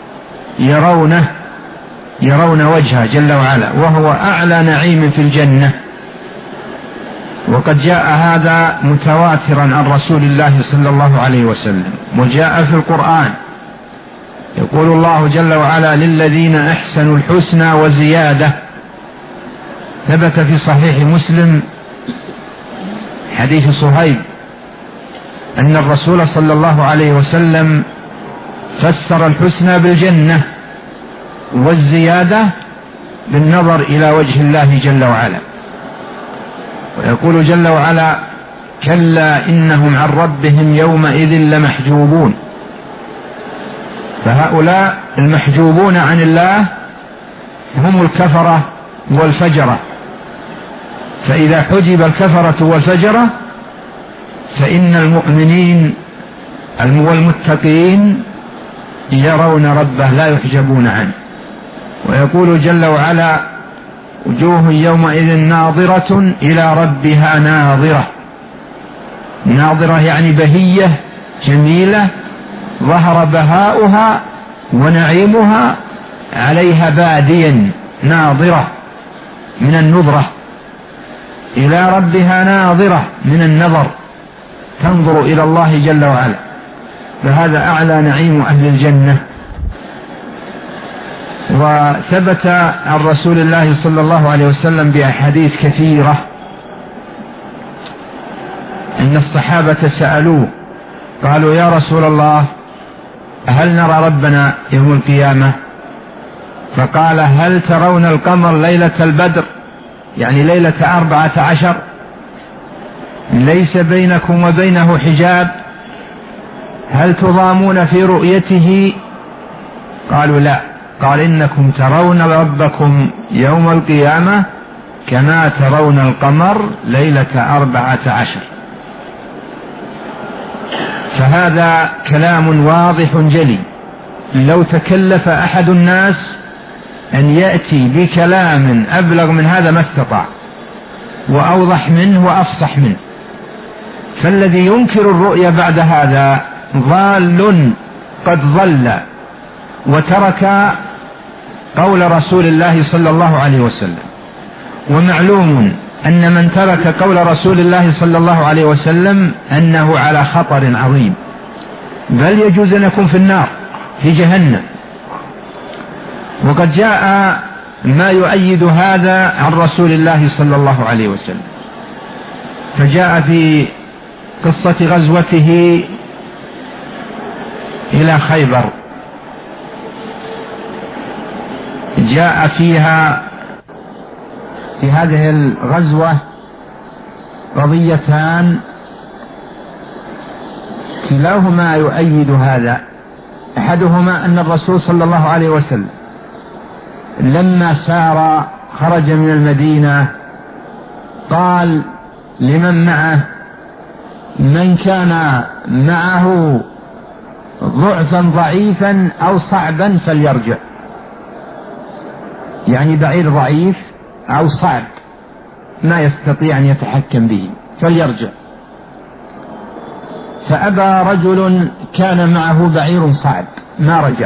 يرون وجهه جل وعلا، وهو أعلى نعيم في الجنة. وقد جاء هذا متواترا عن رسول الله صلى الله عليه وسلم، وجاء في القرآن يقول الله جل وعلا: للذين أحسنوا الحسنى وزيادة. ثبت في صحيح مسلم حديث صهيب أن الرسول صلى الله عليه وسلم فسر الحسنى بالجنة والزيادة بالنظر إلى وجه الله جل وعلا. ويقول جل وعلا: كلا إنهم عن ربهم يومئذ لمحجوبون. فهؤلاء المحجوبون عن الله هم الكفرة والفجرة، فإذا حجب الكفرة والفجرة فإن المؤمنين والمتقين يرون ربه لا يحجبون عنه. ويقول جل وعلا: وجوه يومئذ ناظرة إلى ربها ناظرة. ناظرة يعني بهية جميلة، ظهر بهاؤها ونعيمها عليها باديا، ناظرة من النظرة، إلى ربها ناظرة من النظر، تنظر إلى الله جل وعلا. فهذا أعلى نعيم أهل الجنة. وثبت عن رسول الله صلى الله عليه وسلم بأحاديث كثيرة أن الصحابة سألوه قالوا: يا رسول الله، هل نرى ربنا يوم القيامة؟ فقال: هل ترون القمر ليلة البدر، يعني ليلة 14، ليس بينكم وبينه حجاب، هل تضامون في رؤيته؟ قالوا: لا. قال: إنكم ترون ربكم يوم القيامة كما ترون القمر ليلة 14. فهذا كلام واضح جلي. لو تكلف أحد الناس أن يأتي بكلام أبلغ من هذا ما استطاع، وأوضح منه وأفصح منه. فالذي ينكر الرؤيا بعد هذا ضال قد ضل وترك قول رسول الله صلى الله عليه وسلم. ومعلوم أن من ترك قول رسول الله صلى الله عليه وسلم أنه على خطر عظيم، بل يجوز أن يكون في النار في جهنم. وقد جاء ما يؤيد هذا عن رسول الله صلى الله عليه وسلم، فجاء في قصة غزوته إلى خيبر، جاء فيها في هذه الغزوة قضيتان كلاهما يؤيد هذا. أحدهما أن الرسول صلى الله عليه وسلم لما سار خرج من المدينة قال لمن معه: من كان معه ضعفا ضعيفا أو صعبا فليرجع، يعني بعير ضعيف أو صعب ما يستطيع أن يتحكم به فليرجع. فأبى رجل كان معه بعير صعب ما رجع،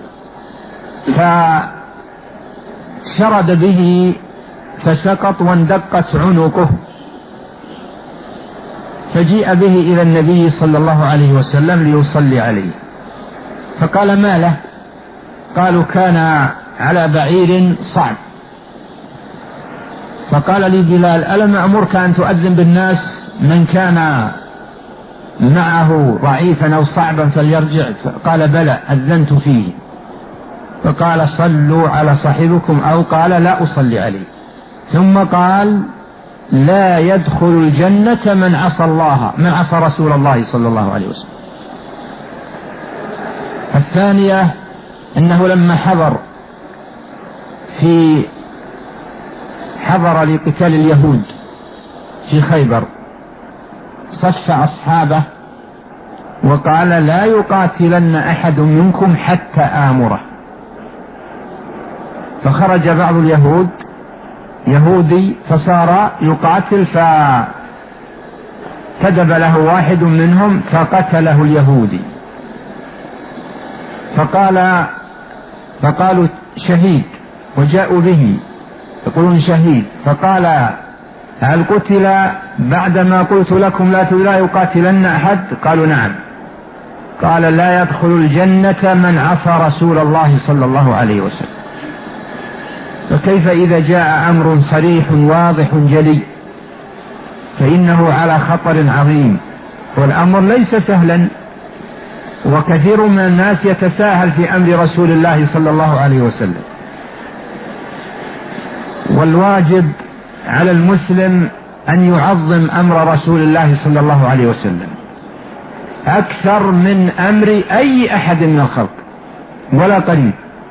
فشرد به فسقط واندقت عنقه، فجيء به إلى النبي صلى الله عليه وسلم ليصلي عليه، فقال: ما له؟ قالوا: كان على بعير صعب. فقال لي بلال: ألم أمرك أن تؤذن بالناس من كان معه ضعيفا أو صعبا فليرجع؟ قال: بلى، أذنت فيه. فقال: صلوا على صاحبكم، أو قال: لا أصلي عليه. ثم قال: لا يدخل الجنة من عصى رسول الله صلى الله عليه وسلم. الثانية أنه لما حضر لقتال اليهود في خيبر صف أصحابه وقال: لا يقاتلن أحد منكم حتى آمره. فخرج بعض اليهود يهودي فصار يقاتل، فكذب له واحد منهم فقتله اليهودي، فقالوا شهيد، وجاءوا به يقولون شهيد. فقال: هل قتل بعدما قلت لكم لا يقاتلن أحد؟ قالوا: نعم. قال: لا يدخل الجنة من عصى رسول الله صلى الله عليه وسلم. فكيف إذا جاء أمر صريح واضح جلي؟ فإنه على خطر عظيم، والأمر ليس سهلا، وكثير من الناس يتساهل في أمر رسول الله صلى الله عليه وسلم. والواجب على المسلم أن يعظم أمر رسول الله صلى الله عليه وسلم أكثر من أمر أي أحد من الخلق ولا قليل،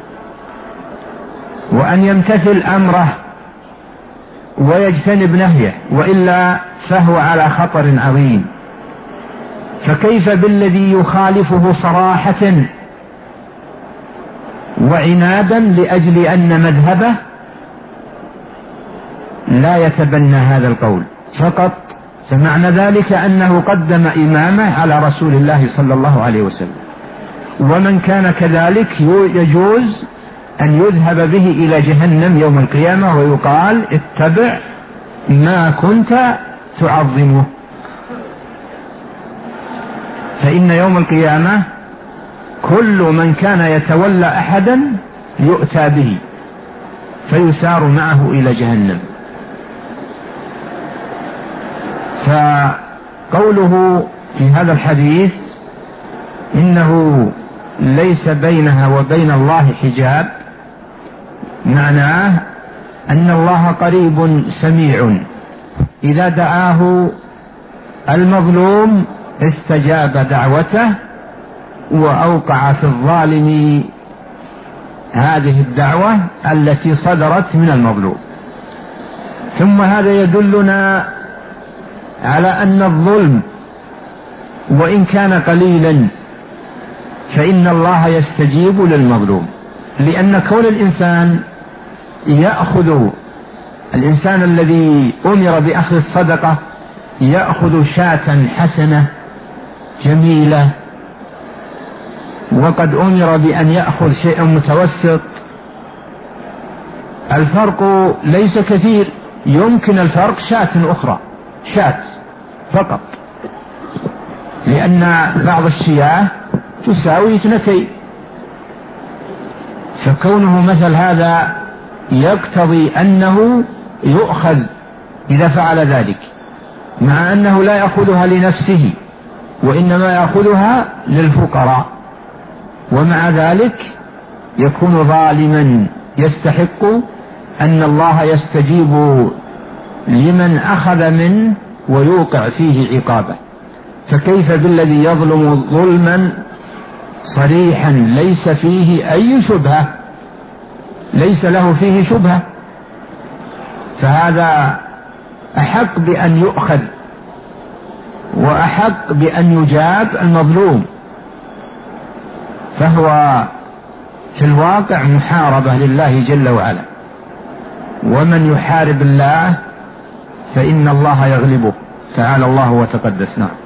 وأن يمتثل أمره ويجتنب نهيه، وإلا فهو على خطر عظيم. فكيف بالذي يخالفه صراحة وعنادا لأجل أن مذهبه لا يتبنى هذا القول فقط؟ فمعنى ذلك أنه قدم إمامه على رسول الله صلى الله عليه وسلم. ومن كان كذلك يجوز أن يذهب به إلى جهنم يوم القيامة ويقال: اتبع ما كنت تعظمه. فإن يوم القيامة كل من كان يتولى أحدا يؤتى به فيسار معه إلى جهنم. فقوله في هذا الحديث إنه ليس بينها وبين الله حجاب، معناه أن الله قريب سميع، إذا دعاه المظلوم استجاب دعوته وأوقع في الظالم هذه الدعوة التي صدرت من المظلوم. ثم هذا يدلنا على أن الظلم وإن كان قليلا فإن الله يستجيب للمظلوم، لأن كون الإنسان يأخذ، الإنسان الذي أمر بأخذ الصدقة يأخذ شاة حسنة جميلة، وقد أمر بأن يأخذ شيء متوسط، الفرق ليس كثير، يمكن الفرق شاة أخرى، شاة فقط، لأن بعض الشياه تساوي 2، فكونه مثل هذا يقتضي أنه يؤخذ إذا فعل ذلك، مع أنه لا يأخذها لنفسه وإنما يأخذها للفقراء، ومع ذلك يكون ظالما يستحق أن الله يستجيب لمن أخذ منه ويوقع فيه عقابه. فكيف بالذي يظلم ظلما صريحا ليس فيه أي شبهة، ليس له فيه شبهة، فهذا أحق بأن يؤخذ وأحق بأن يجاب المظلوم، فهو في الواقع محاربة لله جل وعلا، ومن يحارب الله فإن الله يغلبه، تعالى الله وتقدس. نعم.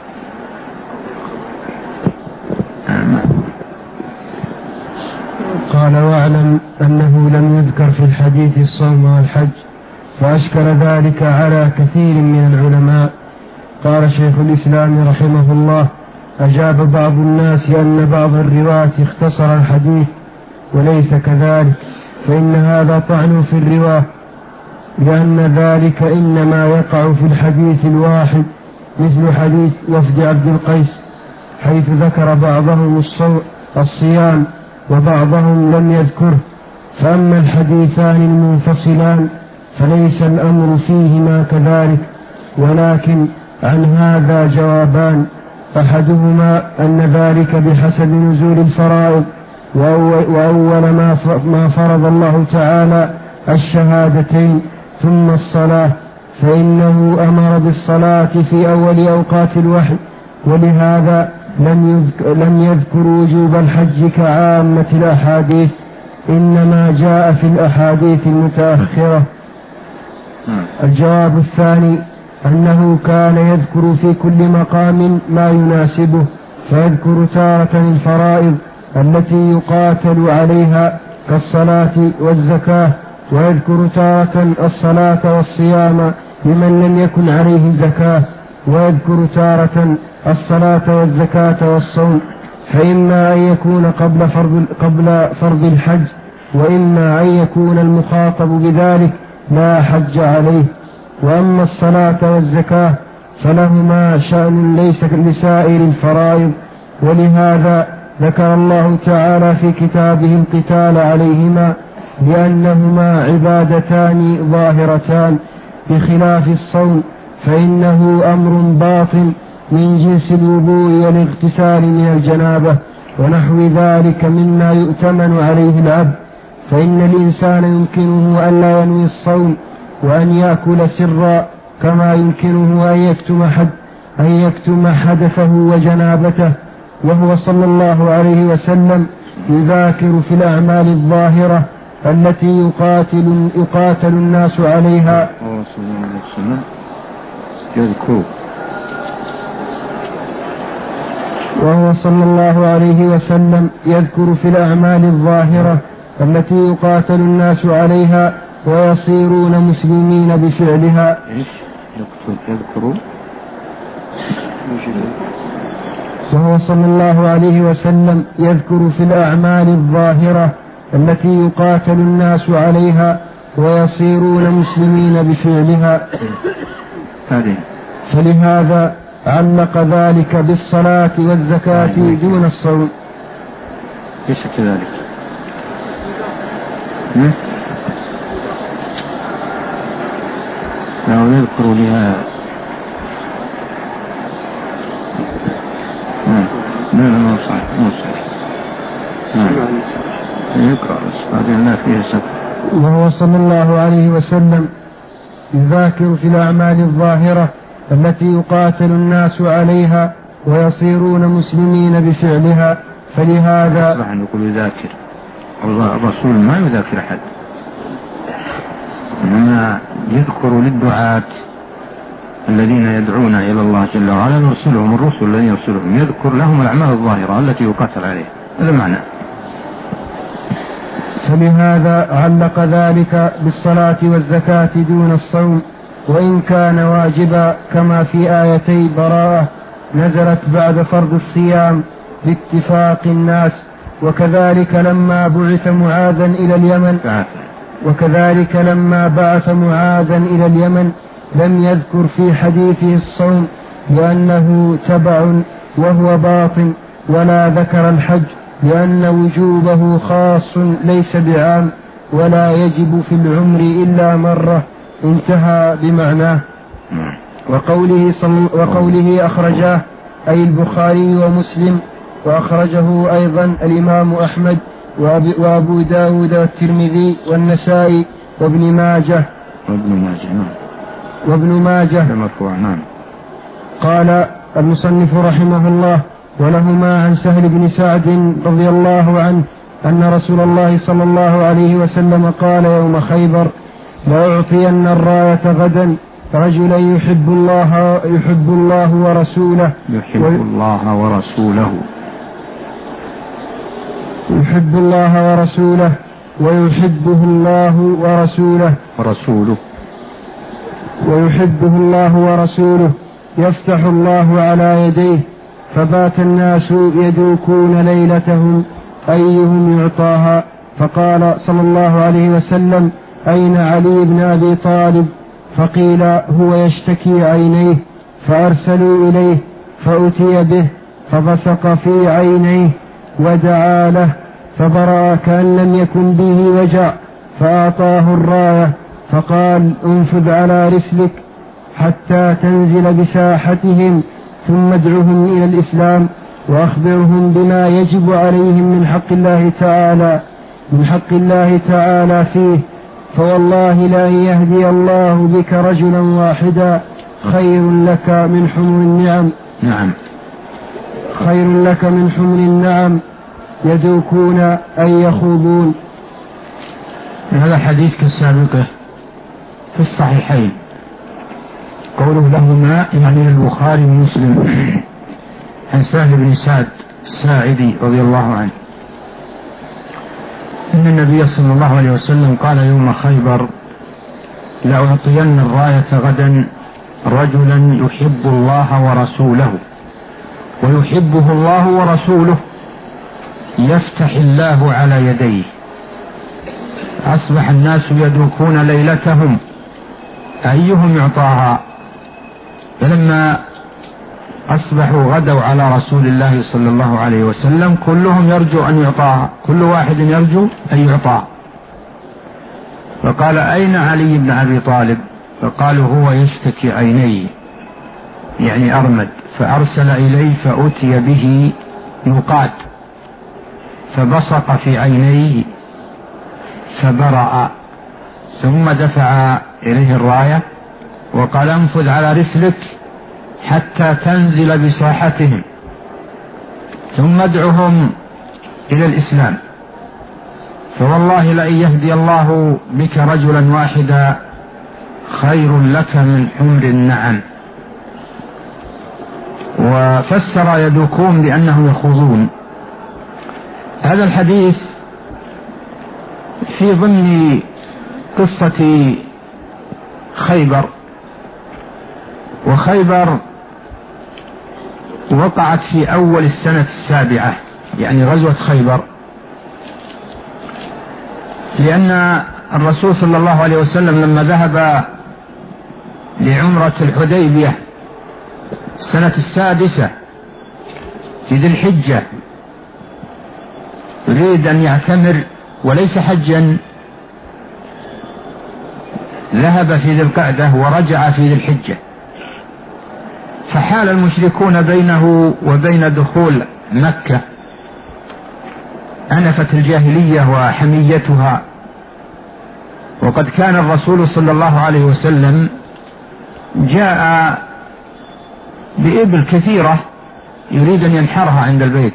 قال واعلم أنه لم يذكر في الحديث الصوم والحج، فأشكل ذلك على كثير من العلماء. قال شيخ الإسلام رحمه الله: أجاب بعض الناس أن بعض الرواة اختصر الحديث، وليس كذلك، فإن هذا طعن في الرواة، لأن ذلك إنما يقع في الحديث الواحد، مثل حديث وفد عبد القيس، حيث ذكر بعضهم الصيام وبعضهم لم يذكره. فأما الحديثان المنفصلان فليس الأمر فيهما كذلك، ولكن عن هذا جوابان: أحدهما أن ذلك بحسب نزول الفرائض، وأول ما فرض الله تعالى الشهادتين ثم الصلاة، فإنه أمر بالصلاة في أول أوقات الوحي، ولهذا لم يذكر وجوب الحج كعامة الأحاديث، إنما جاء في الأحاديث المتأخرة. الجواب الثاني أنه كان يذكر في كل مقام ما يناسبه، فيذكر تارة الفرائض التي يقاتل عليها كالصلاة والزكاة، ويذكر تارة الصلاة والصيام لمن لم يكن عليه زكاة، ويذكر تارة الصلاة والزكاة والصوم، فإما أن يكون قبل فرض الحج، وإما أن يكون المخاطب بذلك لا حج عليه. وأما الصلاة والزكاة فلهما شأن ليس لسائر الفرائض، ولهذا ذكر الله تعالى في كتابه القتال عليهما لأنهما عبادتان ظاهرتان، بخلاف الصوم فإنه أمر باطن من جنس الوضوء والاغتسال من الجنابة ونحو ذلك مما يؤتمن عليه العبد، فإن الإنسان يمكنه أن لا ينوي الصوم وأن يأكل سرا، كما يمكنه أن يكتم حدثه وجنابته. وهو صلى الله عليه وسلم يذاكر في الأعمال الظاهرة التي يقاتل الناس عليها، وهو صلى الله عليه وسلم يذكر في الأعمال الظاهرة التي يقاتل الناس عليها ويصيرون مسلمين بفعلها. وهو صلى الله عليه وسلم يذكر في الأعمال الظاهرة التي يقاتل الناس عليها ويصيرون مسلمين بفعلها، فلهذا علق ذلك بالصلاة والزكاة دون الصوم. ليس كذلك. لا يذكر لها. لا صحيح مو صحيح. يقرأ بس بعدين لا فيها سكر. وهو صلى الله عليه وسلم يذاكر في الأعمال الظاهرة التي يقاتل الناس عليها ويصيرون مسلمين بفعلها. فلهذا أصبح أن يقول يذاكر، الرسول ما يذاكر أحد، إنما يذكر للدعاة الذين يدعون إلى الله جل وعلا يرسلهم الرسل الذين يرسلهم، يذكر لهم الأعمال الظاهرة التي يقاتل عليها، هذا معنى. فلهذا علق ذلك بالصلاة والزكاة دون الصوم، وإن كان واجبا كما في آيتي براءة نزلت بعد فرض الصيام باتفاق الناس. وكذلك لما بعث معاذا إلى اليمن لم يذكر في حديثه الصوم لأنه تبع وهو باطن، ولا ذكر الحج لأن وجوبه خاص ليس بعام، ولا يجب في العمر إلا مرة، انتهى بمعناه. وقوله أخرجاه أي البخاري ومسلم، وأخرجه أيضا الإمام أحمد وأبو داود والترمذي والنسائي وابن ماجه. قال المصنف رحمه الله: ولهما عن سهل بن سعد رضي الله عنه أن رسول الله صلى الله عليه وسلم قال يوم خيبر: لأعطين الراية غدا رجلا يحب الله ورسوله ويحبه الله ورسوله يفتح الله على يديه، فبات الناس يدوكون ليلتهم أيهم يعطاها. فقال صلى الله عليه وسلم: أين علي بن أبي طالب؟ فقيل: هو يشتكي عينيه. فأرسلوا إليه فأتي به فبصق في عينيه ودعا له فبرأ كأن لم يكن به وجع، فأعطاه الراية فقال: انفذ على رسلك حتى تنزل بساحتهم، ثم ادعهم إلى الإسلام وأخبرهم بما يجب عليهم من حق الله تعالى فيه، فوالله لأن يهدي الله بك رجلا واحدا خير لك من حمر النعم يدوكون أن يخوضون. هذا حديث كالسابقه في الصحيحين، قوله لهما يعني البخاري ومسلم عن سهل بن سعد الساعدي رضي الله عنه إن النبي صلى الله عليه وسلم قال يوم خيبر: لأعطين الراية غدا رجلا يحب الله ورسوله ويحبه الله ورسوله يفتح الله على يديه. أصبح الناس يدوكون ليلتهم أيهم يعطاها، فلما أصبحوا غدوا على رسول الله صلى الله عليه وسلم كلهم يرجو أن يعطاها، كل واحد يرجو أن يعطاه. فقال: أين علي بن أبي طالب؟ فقالوا: هو يشتكي عينيه يعني أرمد. فأرسل إليه فأتي به نقاد فبصق في عينيه فبرأ، ثم دفع إليه الراية وقال: انفذ على رسلك حتى تنزل بساحتهم، ثم ادعهم إلى الإسلام، فوالله لأن يهدي الله بك رجلا واحدا خير لك من حمر النعم. وفسر يدوكون بأنهم يخوضون. هذا الحديث في ضمن قصة خيبر، وخيبر وقعت في أول السنة 7 يعني غزوة خيبر، لأن الرسول صلى الله عليه وسلم لما ذهب لعمرة الحديبية السنة 6 في ذي الحجة يريد أن يعتمر وليس حجا، ذهب في ذي القعدة ورجع في ذي الحجة، فحال المشركون بينه وبين دخول مكة أنفت الجاهلية وحميتها، وقد كان الرسول صلى الله عليه وسلم جاء بإبل كثيرة يريد أن ينحرها عند البيت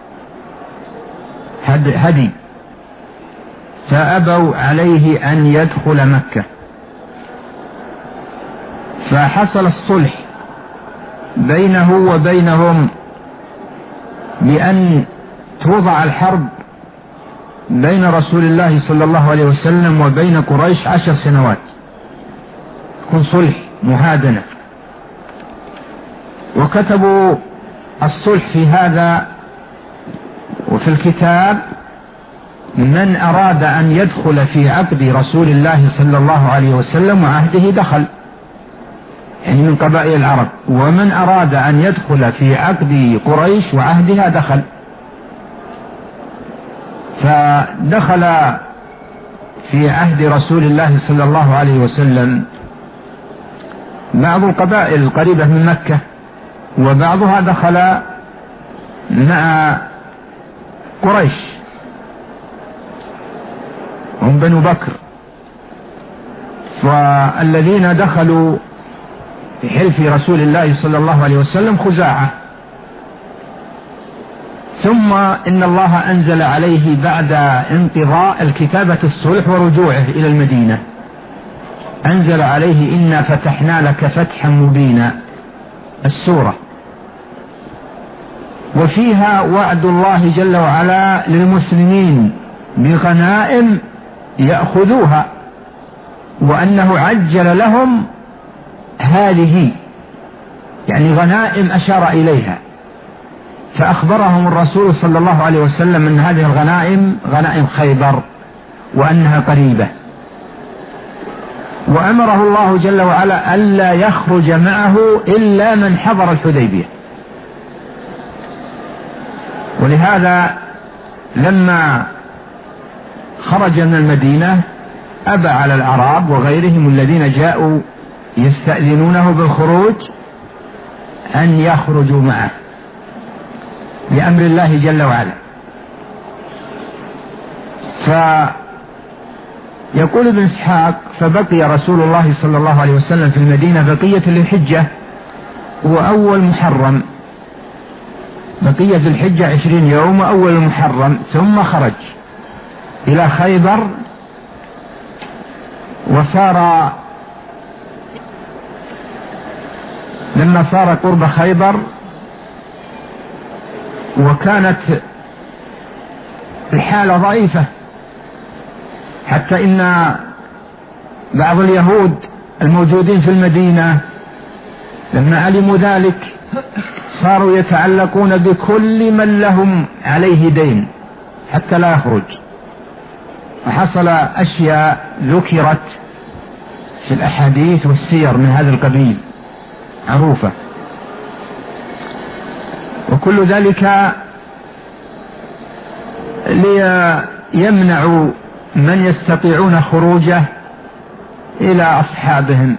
هدي، فأبوا عليه أن يدخل مكة، فحصل الصلح بينه وبينهم بأن توضع الحرب بين رسول الله صلى الله عليه وسلم وبين قريش 10 سنوات، يكون صلح مهادنة. وكتبوا الصلح في هذا وفي الكتاب: من أراد أن يدخل في عقد رسول الله صلى الله عليه وسلم وعهده دخل، يعني من قبائل العرب، ومن أراد أن يدخل في عقد قريش وعهدها دخل. فدخل في عهد رسول الله صلى الله عليه وسلم بعض القبائل القريبة من مكة، وبعضها دخل مع قريش، هم بنو بكر. فالذين دخلوا في حلف رسول الله صلى الله عليه وسلم خزاعة. ثم إن الله أنزل عليه بعد انقضاء الكتابة الصلح ورجوعه إلى المدينة، أنزل عليه: إنا فتحنا لك فتحا مبينا، السورة، وفيها وعد الله جل وعلا للمسلمين بغنائم يأخذوها، وأنه عجل لهم هذه، يعني غنائم أشار إليها. فأخبرهم الرسول صلى الله عليه وسلم أن هذه الغنائم غنائم خيبر وأنها قريبة، وأمره الله جل وعلا ألا يخرج معه إلا من حضر الحديبية. ولهذا لما خرج من المدينة أبى على الأعراب وغيرهم الذين جاءوا يستأذنونه بالخروج أن يخرجوا معه لأمر الله جل وعلا. فيقول ابن إسحاق: فبقي رسول الله صلى الله عليه وسلم في المدينة بقية للحجة وأول محرم، بقية الحجة 20 يوم وأول محرم، ثم خرج إلى خيبر. وصار لما صار قرب خيبر وكانت الحالة ضعيفة، حتى إن بعض اليهود الموجودين في المدينة لما علموا ذلك صاروا يتعلقون بكل من لهم عليه دين حتى لا يخرج. وحصل أشياء ذكرت في الأحاديث والسير من هذا القبيل معروفة، وكل ذلك ليمنعوا من يستطيعون خروجه إلى أصحابهم.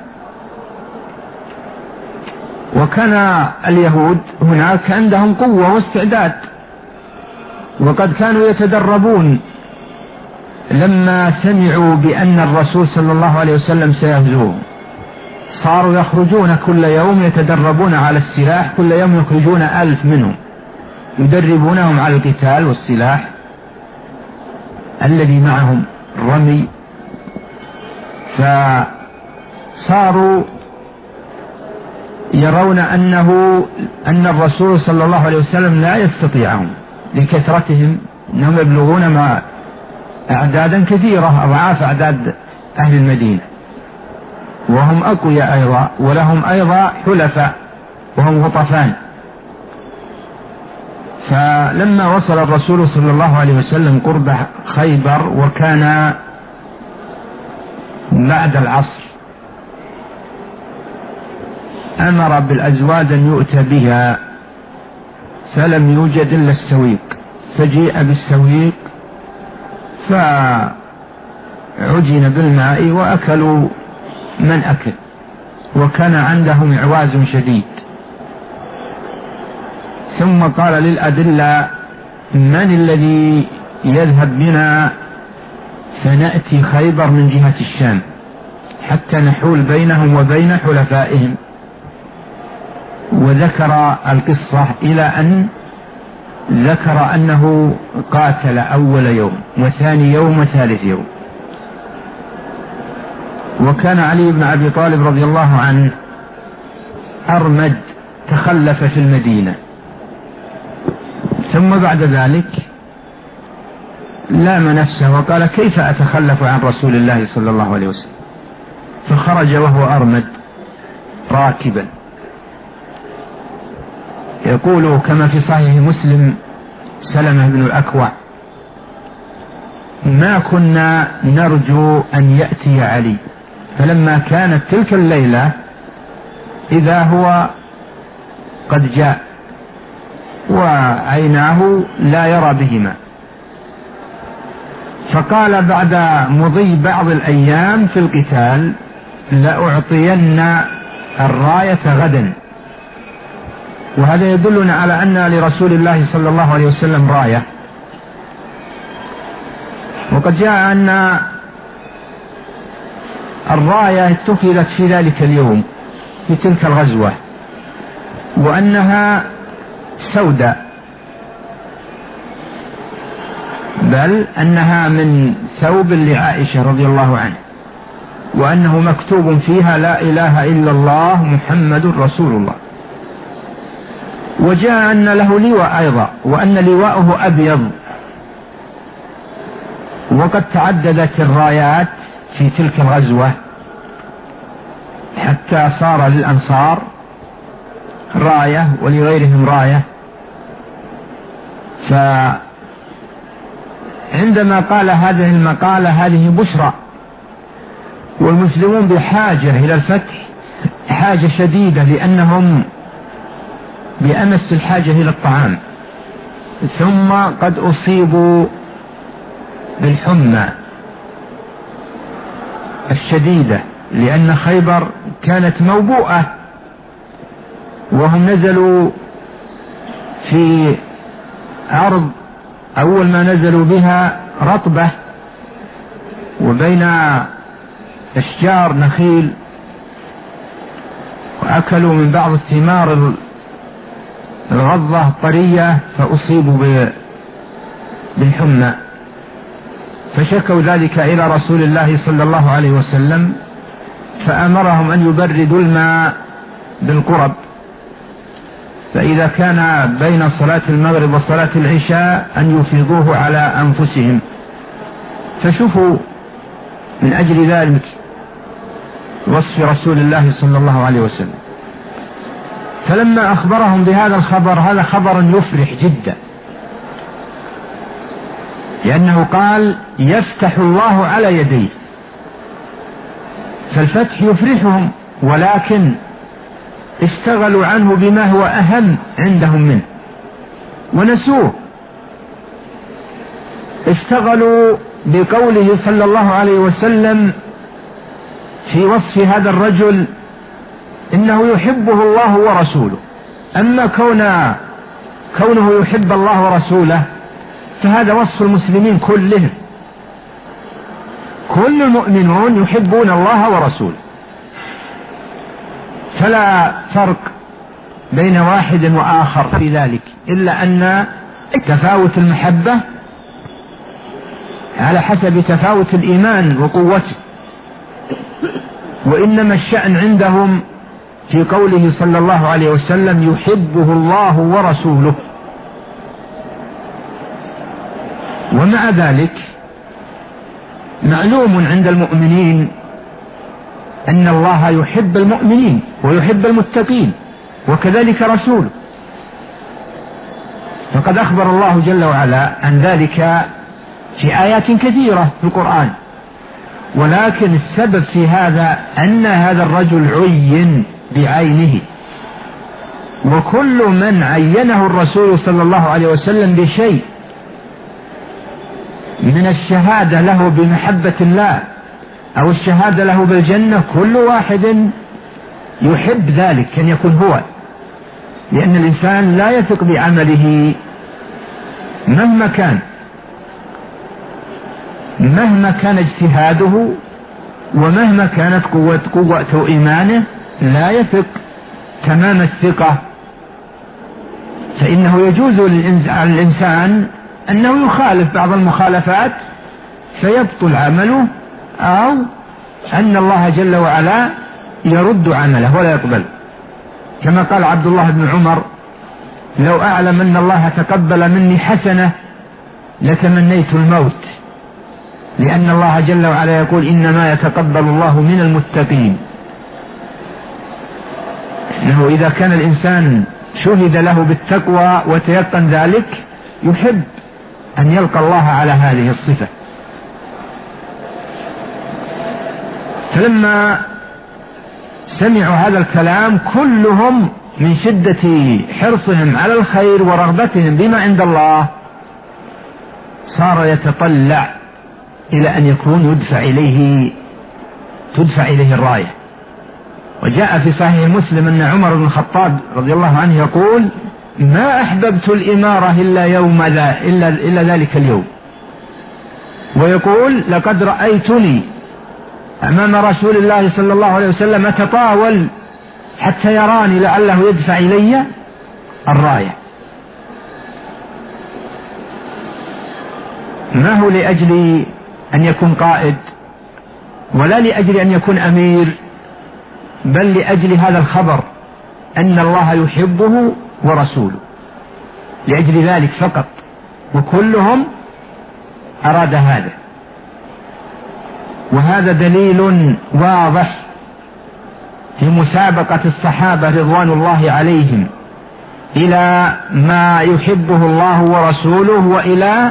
وكان اليهود هناك عندهم قوة واستعداد، وقد كانوا يتدربون لما سمعوا بأن الرسول صلى الله عليه وسلم سيغزوهم، صاروا يخرجون كل يوم يتدربون على السلاح، كل يوم يخرجون 1000 منهم يدربونهم على القتال والسلاح الذي معهم الرمي. فصاروا يرون أن الرسول صلى الله عليه وسلم لا يستطيعهم لكثرتهم، أنهم يبلغون مع أعدادا كثيرة أضعاف أعداد أهل المدينة، وهم أقوياء أيضا، ولهم أيضا حلفاء وهم غطفان. فلما وصل الرسول صلى الله عليه وسلم قرب خيبر وكان بعد العصر، أمر بالأزواد أن يؤتى بها، فلم يوجد إلا السويق، فجيء بالسويق فعجن بالماء وأكلوا من أكل، وكان عندهم إعواز شديد. ثم قال للأدلة: من الذي يذهب بنا فنأتي خيبر من جهة الشام حتى نحول بينهم وبين حلفائهم. وذكر القصة إلى أن ذكر أنه قاتل أول يوم وثاني يوم وثالث يوم. وكان علي بن أبي طالب رضي الله عنه أرمد تخلف في المدينة، ثم بعد ذلك لام نفسه وقال كيف أتخلف عن رسول الله صلى الله عليه وسلم، فخرج وهو أرمد راكبا. يقول كما في صحيح مسلم سلمة بن الأكوع: ما كنا نرجو أن يأتي علي، فلما كانت تلك الليلة إذا هو قد جاء وعيناه لا يرى بهما. فقال بعد مضي بعض الأيام في القتال: لأعطين الراية غدا. وهذا يدلنا على أن لرسول الله صلى الله عليه وسلم راية. وقد جاء أن الراية اتخذت في ذلك اليوم في تلك الغزوة، وأنها سوداء، بل أنها من ثوب لعائشة رضي الله عنها، وأنه مكتوب فيها: لا إله إلا الله محمد رسول الله. وجاء أن له لواء أيضا، وأن لواءه أبيض. وقد تعددت الرايات في تلك الغزوة حتى صار للأنصار راية ولغيرهم راية. فعندما قال هذه المقالة هذه بشرى، والمسلمون بحاجة إلى الفتح حاجة شديدة، لأنهم بأمس الحاجة إلى الطعام، ثم قد أصيبوا بالحمى الشديدة، لأن خيبر كانت موبوءة، وهم نزلوا في أرض أول ما نزلوا بها رطبة وبين أشجار نخيل، وأكلوا من بعض الثمار الغضة الطرية فأصيبوا بالحمى، فشكوا ذلك إلى رسول الله صلى الله عليه وسلم، فأمرهم أن يبردوا الماء بالقرب، فإذا كان بين صلاة المغرب وصلاة العشاء أن يفيضوه على أنفسهم. فشوفوا من أجل ذلك وصف رسول الله صلى الله عليه وسلم. فلما أخبرهم بهذا الخبر، هذا خبر يفرح جدا، لأنه قال: يفتح الله على يديه. فالفتح يفرحهم، ولكن اشتغلوا عنه بما هو أهم عندهم منه ونسوه. اشتغلوا بقوله صلى الله عليه وسلم في وصف هذا الرجل: إنه يحبه الله ورسوله. أما كونه يحب الله ورسوله فهذا وصف المسلمين كلهم، كل المؤمنون يحبون الله ورسوله، فلا فرق بين واحد وآخر في ذلك، إلا أن تفاوت المحبة على حسب تفاوت الإيمان وقوته. وإنما الشأن عندهم في قوله صلى الله عليه وسلم: يحبه الله ورسوله. ومع ذلك معلوم عند المؤمنين أن الله يحب المؤمنين ويحب المتقين، وكذلك رسوله. فقد أخبر الله جل وعلا عن ذلك في آيات كثيرة في القرآن، ولكن السبب في هذا أن هذا الرجل عين بعينه، وكل من عينه الرسول صلى الله عليه وسلم بشيء من الشهادة له بمحبة الله أو الشهادة له بالجنة، كل واحد يحب ذلك أن يكون هو، لأن الإنسان لا يثق بعمله مهما كان، مهما كان اجتهاده ومهما كانت قوة إيمانه لا يثق تمام الثقة، فإنه يجوز على الإنسان أنه يخالف بعض المخالفات فيبطل عمله، أو أن الله جل وعلا يرد عمله ولا يقبل، كما قال عبد الله بن عمر: لو أعلم أن الله تقبل مني حسنة لتمنيت الموت، لأن الله جل وعلا يقول: إنما يتقبل الله من المتقين. إنه إذا كان الإنسان شهد له بالتقوى وتيقن ذلك يحب أن يلقى الله على هذه الصفة. فلما سمعوا هذا الكلام كلهم من شدة حرصهم على الخير ورغبتهم بما عند الله صار يتطلع إلى أن يكون تدفع إليه الراية. وجاء في صحيح مسلم أن عمر بن الخطاب رضي الله عنه يقول: ما أحببت الإمارة إلا ذلك اليوم. ويقول: لقد رأيتني أمام رسول الله صلى الله عليه وسلم أتطاول حتى يراني لعله يدفع إلي الراية. ما هو لأجل أن يكون قائد ولا لأجل أن يكون أمير، بل لأجل هذا الخبر أن الله يحبه ورسوله، لأجل ذلك فقط. وكلهم أراد هذا، وهذا دليل واضح في مسابقة الصحابة رضوان الله عليهم إلى ما يحبه الله ورسوله وإلى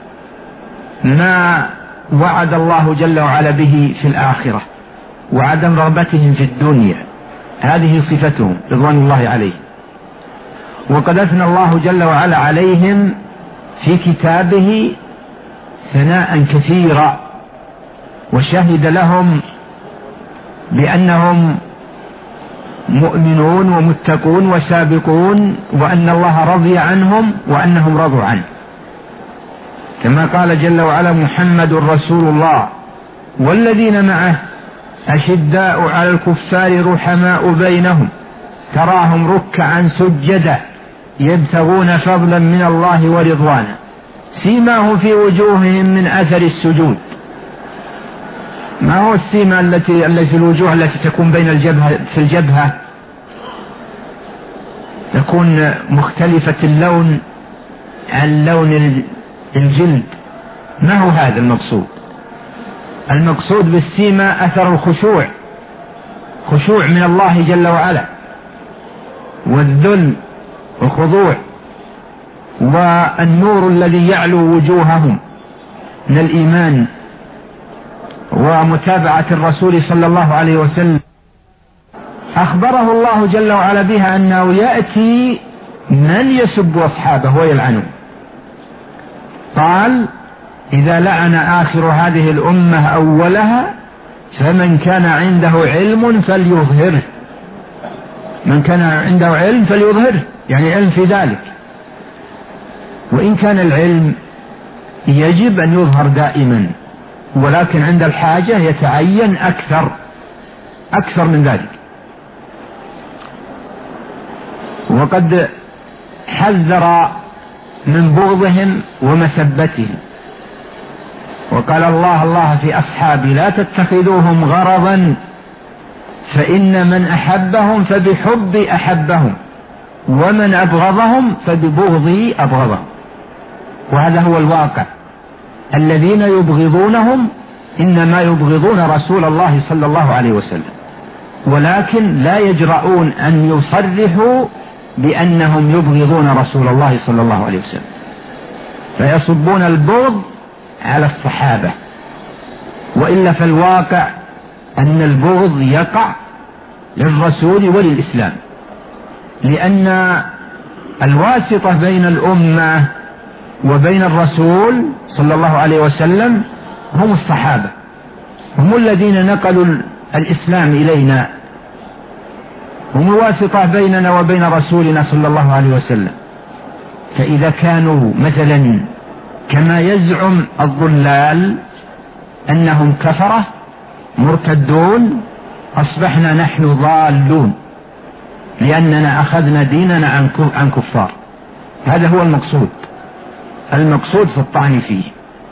ما وعد الله جل وعلا به في الآخرة، وعدم رغبتهم في الدنيا. هذه صفتهم رضوان الله عليهم. وقد أثنى الله جل وعلا عليهم في كتابه ثناء كثيرا، وشهد لهم بأنهم مؤمنون ومتقون وسابقون، وأن الله رضي عنهم وأنهم رضوا عنه، كما قال جل وعلا: محمد رسول الله والذين معه أشداء على الكفار رحماء بينهم تراهم ركعا سجدا يبتغون فضلا من الله ورضوانا سيماهم في وجوههم من أثر السجود. ما هو السيمة التي في الوجوه التي تكون بين في الجبهة تكون مختلفة اللون عن لون الجلد؟ ما هو هذا المقصود؟ المقصود بالسيمة أثر الخشوع، خشوع من الله جل وعلا، والذل والخضوع، والنور الذي يعلو وجوههم من الإيمان ومتابعة الرسول صلى الله عليه وسلم. أخبره الله جل وعلا بها أنه يأتي من يسب أصحابه ويلعنه. قال: إذا لعن آخر هذه الأمة أولها فمن كان عنده علم فليظهره. من كان عنده علم فليظهره، يعني علم في ذلك. وإن كان العلم يجب أن يظهر دائما، ولكن عند الحاجة يتعين أكثر من ذلك. وقد حذر من بغضهم ومسبتهم، وقال الله في أصحابي: لا تتخذوهم غرضا فإن من أحبهم فبحبي أحبهم ومن أبغضهم فببغضي أبغضهم. وهذا هو الواقع. الذين يبغضونهم إنما يبغضون رسول الله صلى الله عليه وسلم، ولكن لا يجرؤون أن يصرحوا بأنهم يبغضون رسول الله صلى الله عليه وسلم، فيصبون البغض على الصحابة. وإلا فالواقع أن البغض يقع للرسول وللإسلام، لأن الواسطة بين الأمة وبين الرسول صلى الله عليه وسلم هم الصحابة، هم الذين نقلوا الإسلام إلينا، هم الواسطة بيننا وبين رسولنا صلى الله عليه وسلم. فإذا كانوا مثلا كما يزعم الضلال أنهم كفرة مرتدون أصبحنا نحن ضالون لأننا أخذنا ديننا عن كفار. هذا هو المقصود في الطعن فيه.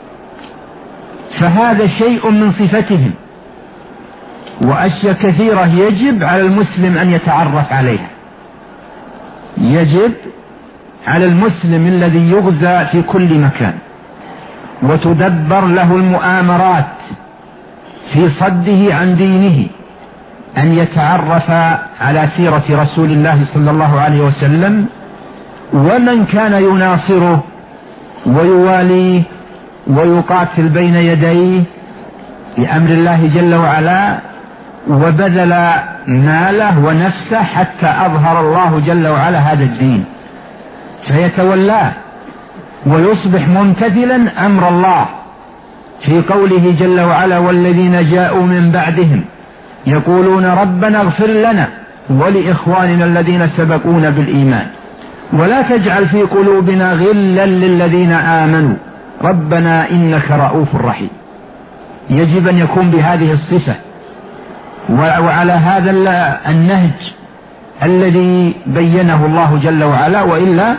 فهذا شيء من صفتهم، وأشياء كثيرة يجب على المسلم أن يتعرف عليها. يجب على المسلم الذي يغزى في كل مكان وتدبر له المؤامرات في صده عن دينه أن يتعرف على سيرة رسول الله صلى الله عليه وسلم ومن كان يناصره ويواليه ويقاتل بين يديه بأمر الله جل وعلا، وبذل ماله ونفسه حتى أظهر الله جل وعلا هذا الدين، فيتولاه ويصبح ممتثلا أمر الله في قوله جل وعلا: والذين جاءوا من بعدهم يقولون ربنا اغفر لنا ولإخواننا الذين سبقونا بالإيمان ولا تجعل في قلوبنا غلا للذين آمنوا ربنا إنك رؤوف رحيم. يجب أن يكون بهذه الصفة وعلى هذا النهج الذي بينه الله جل وعلا، وإلا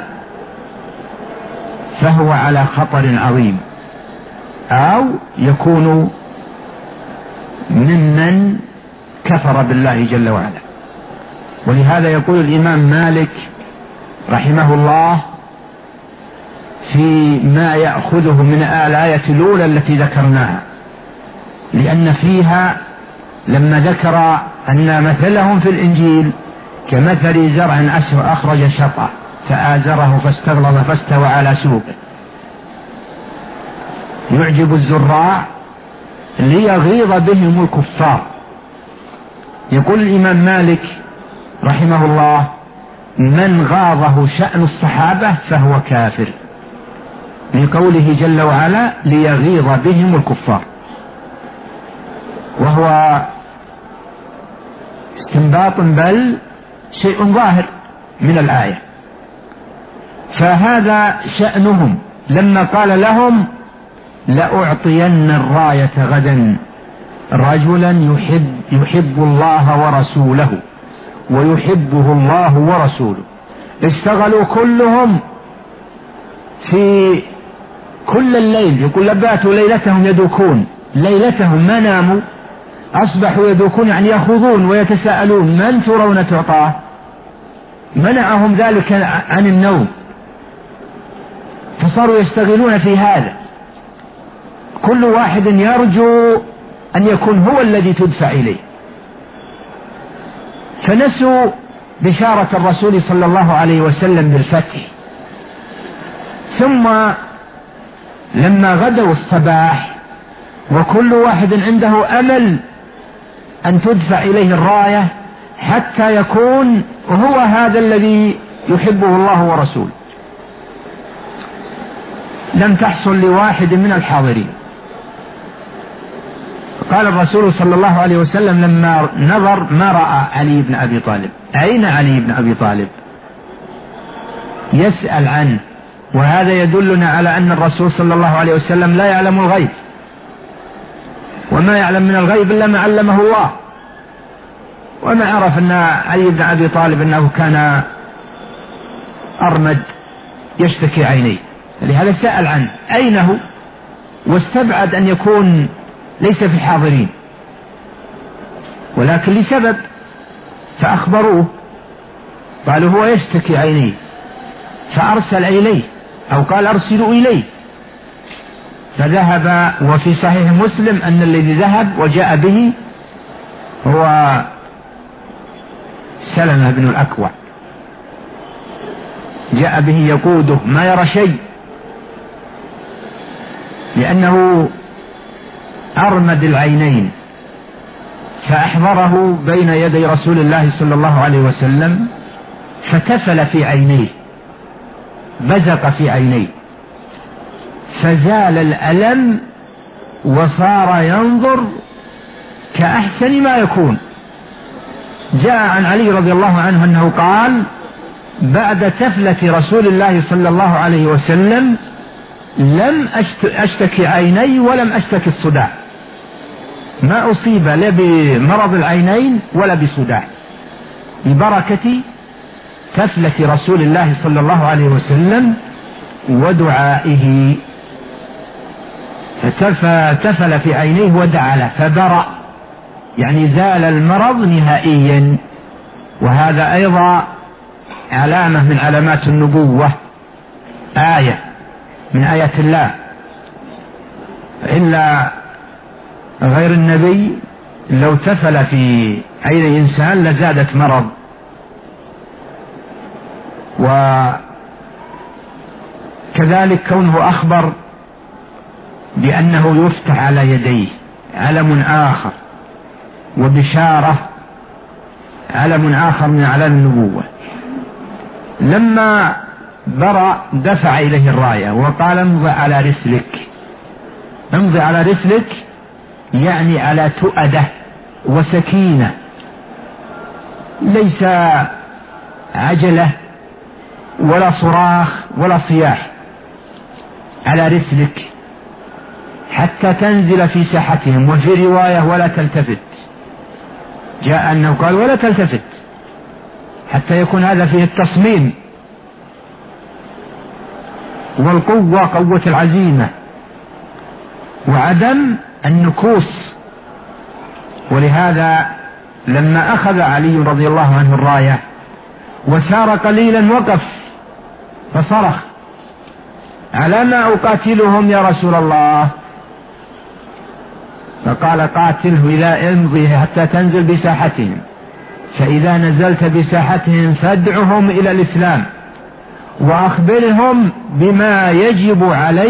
فهو على خطر عظيم، أو يكون ممن كفر بالله جل وعلا. ولهذا يقول الإمام مالك رحمه الله في ما يأخذه من الآية الأولى التي ذكرناها، لأن فيها لما ذكر أن مثلهم في الإنجيل كمثل زرع أخرج شطأ فآزره فاستغلظ فاستوى على سوقه يعجب الزراع ليغيظ بهم الكفار. يقول الإمام مالك رحمه الله: من غاضه شأن الصحابة فهو كافر، لقوله جل وعلا: ليغيظ بهم الكفار، وهو استنباط بل شيء ظاهر من الآية. فهذا شأنهم لما قال لهم: لأعطين الراية غدا رجلا يحب الله ورسوله ويحبه الله ورسوله. اشتغلوا كلهم في كل الليل، يقول لباتوا ليلتهم يدوكون، ليلتهم ما ناموا، أصبحوا يدوكون يعني يخوضون ويتساءلون من ترون تعطاه، منعهم ذلك عن النوم، فصاروا يشتغلون في هذا، كل واحد يرجو أن يكون هو الذي تدفع إليه، فنسوا بشارة الرسول صلى الله عليه وسلم بالفتح. ثم لما غدوا الصباح وكل واحد عنده أمل أن تدفع إليه الراية حتى يكون هو هذا الذي يحبه الله ورسوله، لم تحصل لواحد من الحاضرين. قال الرسول صلى الله عليه وسلم لما نظر ما رأى علي بن أبي طالب، أين علي بن أبي طالب؟ يسأل عنه، وهذا يدلنا على أن الرسول صلى الله عليه وسلم لا يعلم الغيب، وما يعلم من الغيب إلا ما علمه الله. وما عرف أن علي بن أبي طالب أنه كان أرمد يشتكي عينيه، لهذا سأل عنه أين هو، واستبعد أن يكون ليس في الحاضرين، ولكن لسبب، فأخبروه قالوا هو يشتكي عينيه، فأرسل إليه أو قال أرسلوا إليه، فذهب. وفي صحيح مسلم أن الذي ذهب وجاء به هو سلمة بن الأكوع، جاء به يقوده ما يرى شيء، لأنه أرمد العينين، فأحضره بين يدي رسول الله صلى الله عليه وسلم فتفل في عينيه، بزق في عينيه، فزال الألم وصار ينظر كأحسن ما يكون. جاء عن علي رضي الله عنه أنه قال: بعد تفلة رسول الله صلى الله عليه وسلم لم أشتكي عيني ولم أشتكي الصداع، ما أصيب لا بمرض العينين ولا بصداع ببركة كفلة رسول الله صلى الله عليه وسلم ودعائه. فتفل في عينيه ودعا له فبرأ، يعني زال المرض نهائيا. وهذا أيضا علامة من علامات النبوة، آية من آيات الله. إلا غير النبي لو تفل في عين إنسان لزادت مرض. وكذلك كونه أخبر بأنه يفتح على يديه علم آخر، وبشارة علم آخر من أعلام النبوة. لما برأ دفع إليه الراية وقال امضي على رسلك. امضي على رسلك يعني على تؤدة وسكينة، ليس عجلة ولا صراخ ولا صياح، على رسلك حتى تنزل في ساحتهم. وفي رواية ولا تلتفت، جاء أنه قال ولا تلتفت، حتى يكون هذا فيه التصميم والقوة، قوة العزيمة، وعدم النكوص. ولهذا لما أخذ علي رضي الله عنه الراية وسار قليلا وقف فصرخ على ما أقاتلهم يا رسول الله؟ فقال قاتله إذا امضي حتى تنزل بساحتهم، فإذا نزلت بساحتهم فادعهم إلى الإسلام وأخبرهم بما يجب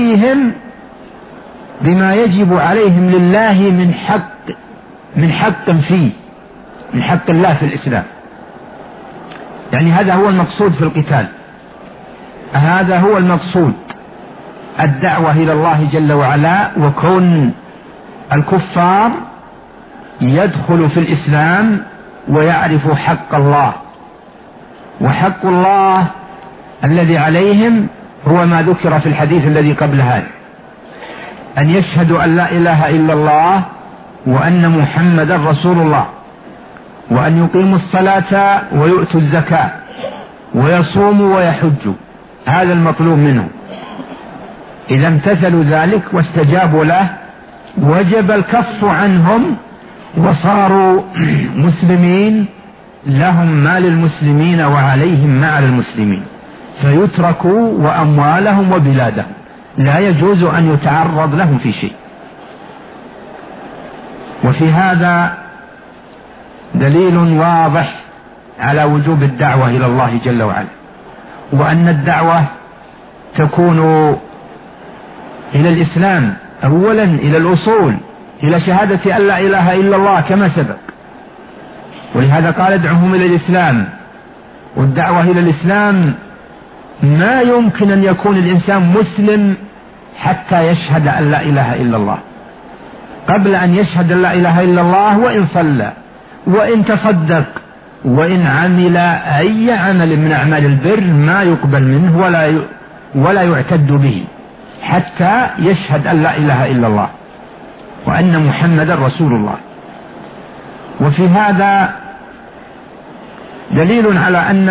عليهم لله من حق فيه، من حق الله في الإسلام. يعني هذا هو المقصود في القتال، هذا هو المقصود، الدعوة إلى الله جل وعلا، وكون الكفار يدخل في الإسلام ويعرف حق الله. وحق الله الذي عليهم هو ما ذكر في الحديث الذي قبل هذا، أن يشهدوا أن لا إله إلا الله وأن محمدا رسول الله، وأن يقيموا الصلاة ويؤتوا الزكاة ويصوموا ويحجوا. هذا المطلوب منهم. إذا امتثلوا ذلك واستجابوا له وجب الكف عنهم وصاروا مسلمين، لهم ما للمسلمين وعليهم ما على المسلمين، فيتركوا وأموالهم وبلادهم، لا يجوز أن يتعرض لهم في شيء. وفي هذا دليل واضح على وجوب الدعوة إلى الله جل وعلا، وأن الدعوة تكون إلى الإسلام أولا، إلى الأصول، إلى شهادة أن لا إله إلا الله كما سبق. ولهذا قال ادعوهم إلى الإسلام. والدعوة إلى الإسلام ما يمكن أن يكون الإنسان مسلم حتى يشهد أن لا إله إلا الله. قبل أن يشهد أن لا إله إلا الله، وإن صلى وإن تصدق وإن عمل أي عمل من أعمال البر ما يقبل منه ولا يعتد به حتى يشهد أن لا إله إلا الله وأن محمدا رسول الله. وفي هذا دليل على أن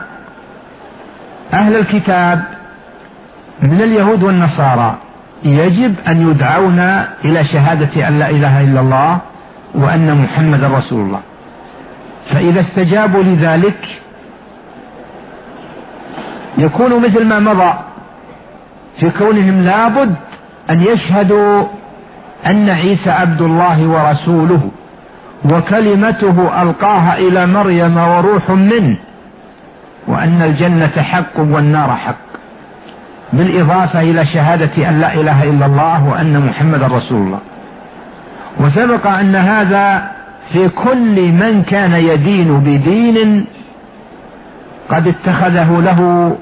أهل الكتاب من اليهود والنصارى يجب أن يدعون إلى شهادة أن لا إله إلا الله وأن محمدا رسول الله. فإذا استجابوا لذلك يكون مثل ما مضى في كونهم لابد أن يشهدوا أن عيسى عبد الله ورسوله وكلمته ألقاها إلى مريم وروح منه، وأن الجنة حق والنار حق، بالإضافة إلى شهادة أن لا إله إلا الله وأن محمد رسول الله. وسبق أن هذا في كل من كان يدين بدين قد اتخذه له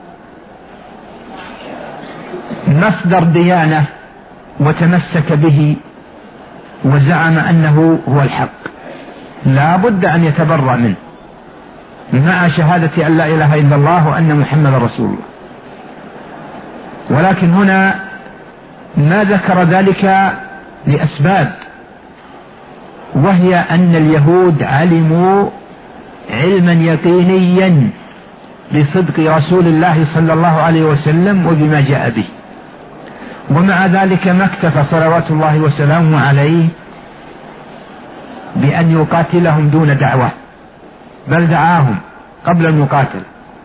مصدر ديانة وتمسك به وزعم أنه هو الحق، لا بد أن يتبرأ منه مع شهادة أن لا إله إلا الله وأن محمد رسول الله. ولكن هنا ما ذكر ذلك لأسباب، وهي أن اليهود علموا علما يقينيا بصدق رسول الله صلى الله عليه وسلم وبما جاء به، ومع ذلك ما اكتفى صلوات الله وسلامه عليه بأن يقاتلهم دون دعوة، بل دعاهم قبل المقاتل.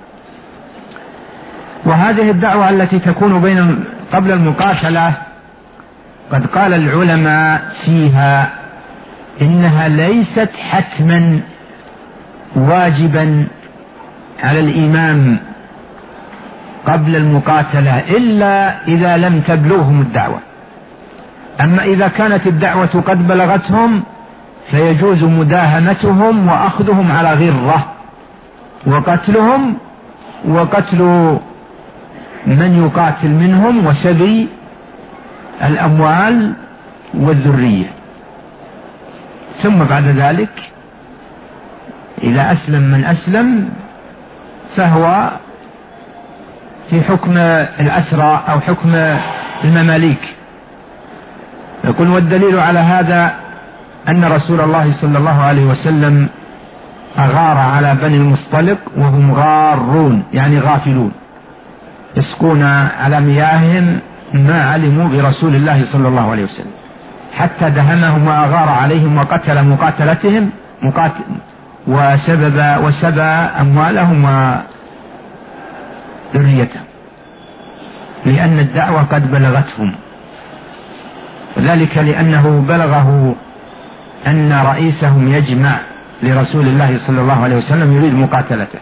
وهذه الدعوة التي تكون قبل المقاتلة قد قال العلماء فيها إنها ليست حتما واجبا على الإمام قبل المقاتلة إلا إذا لم تبلغهم الدعوة. أما إذا كانت الدعوة قد بلغتهم فيجوز مداهمتهم وأخذهم على غرة وقتلهم وقتل من يقاتل منهم وسبي الأموال والذرية. ثم بعد ذلك إذا أسلم من أسلم فهو في حكم الأسرى أو حكم المماليك. يقول والدليل على هذا أن رسول الله صلى الله عليه وسلم أغار على بني المصطلق وهم غارون يعني غافلون، يسقون على مياههم ما علموا برسول الله صلى الله عليه وسلم، حتى دهمهم وأغار عليهم وقتل مقاتلتهم وسبى أموالهم وذريتهم، لأن الدعوة قد بلغتهم، ذلك لأنه بلغه أن رئيسهم يجمع لرسول الله صلى الله عليه وسلم يريد مقاتلته،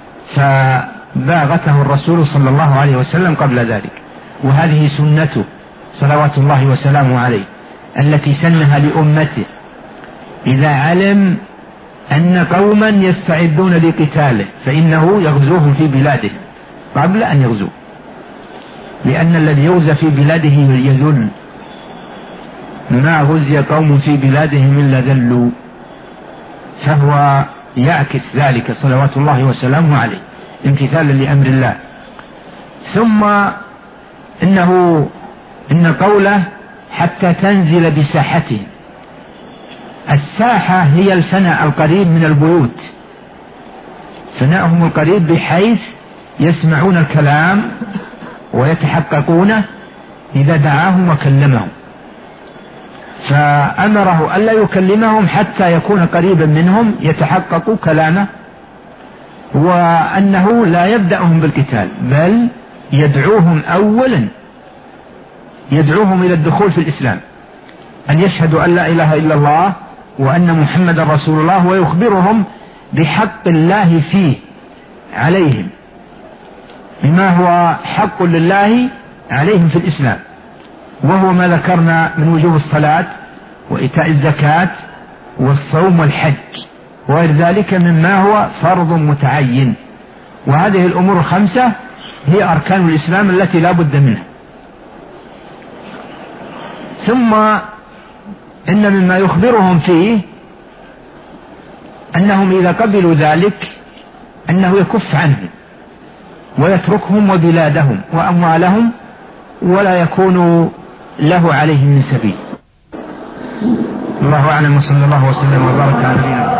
فباغته الرسول صلى الله عليه وسلم قبل ذلك. وهذه سنته صلوات الله وسلامه عليه التي سنها لأمته إذا علم أن قوما يستعدون لقتاله فإنه يغزوهم في بلاده قبل أن يغزوه، لأن الذي يغزى في بلاده يذل، ما غزي قوم في بلادهم إلا ذلوا، فهو يعكس ذلك صلوات الله وسلامه عليه امتثالا لأمر الله. ثم إن قوله حتى تنزل بساحتهم، الساحة هي الفناء القريب من البيوت، فناءهم القريب بحيث يسمعون الكلام ويتحققونه إذا دعاهم وكلمهم، فأمره ألا يكلمهم حتى يكون قريبا منهم يتحقق كلامه، وأنه لا يبدأهم بالقتال بل يدعوهم أولا، يدعوهم إلى الدخول في الإسلام، أن يشهدوا أن لا إله إلا الله وأن محمد رسول الله، ويخبرهم بحق الله فيه عليهم بما هو حق لله عليهم في الإسلام، وهو ما ذكرنا من وجوب الصلاة وإيتاء الزكاة والصوم والحج وغير ذلك مما هو فرض متعين. وهذه الأمور الخمسة هي أركان الإسلام التي لا بد منها. ثم إن مما يخبرهم فيه أنهم إذا قبلوا ذلك أنه يكف عنهم ويتركهم وبلادهم وأموالهم ولا يكون له عليهم من سبيل. الله أعلم، وصلى الله وسلم وبارك على نبينا.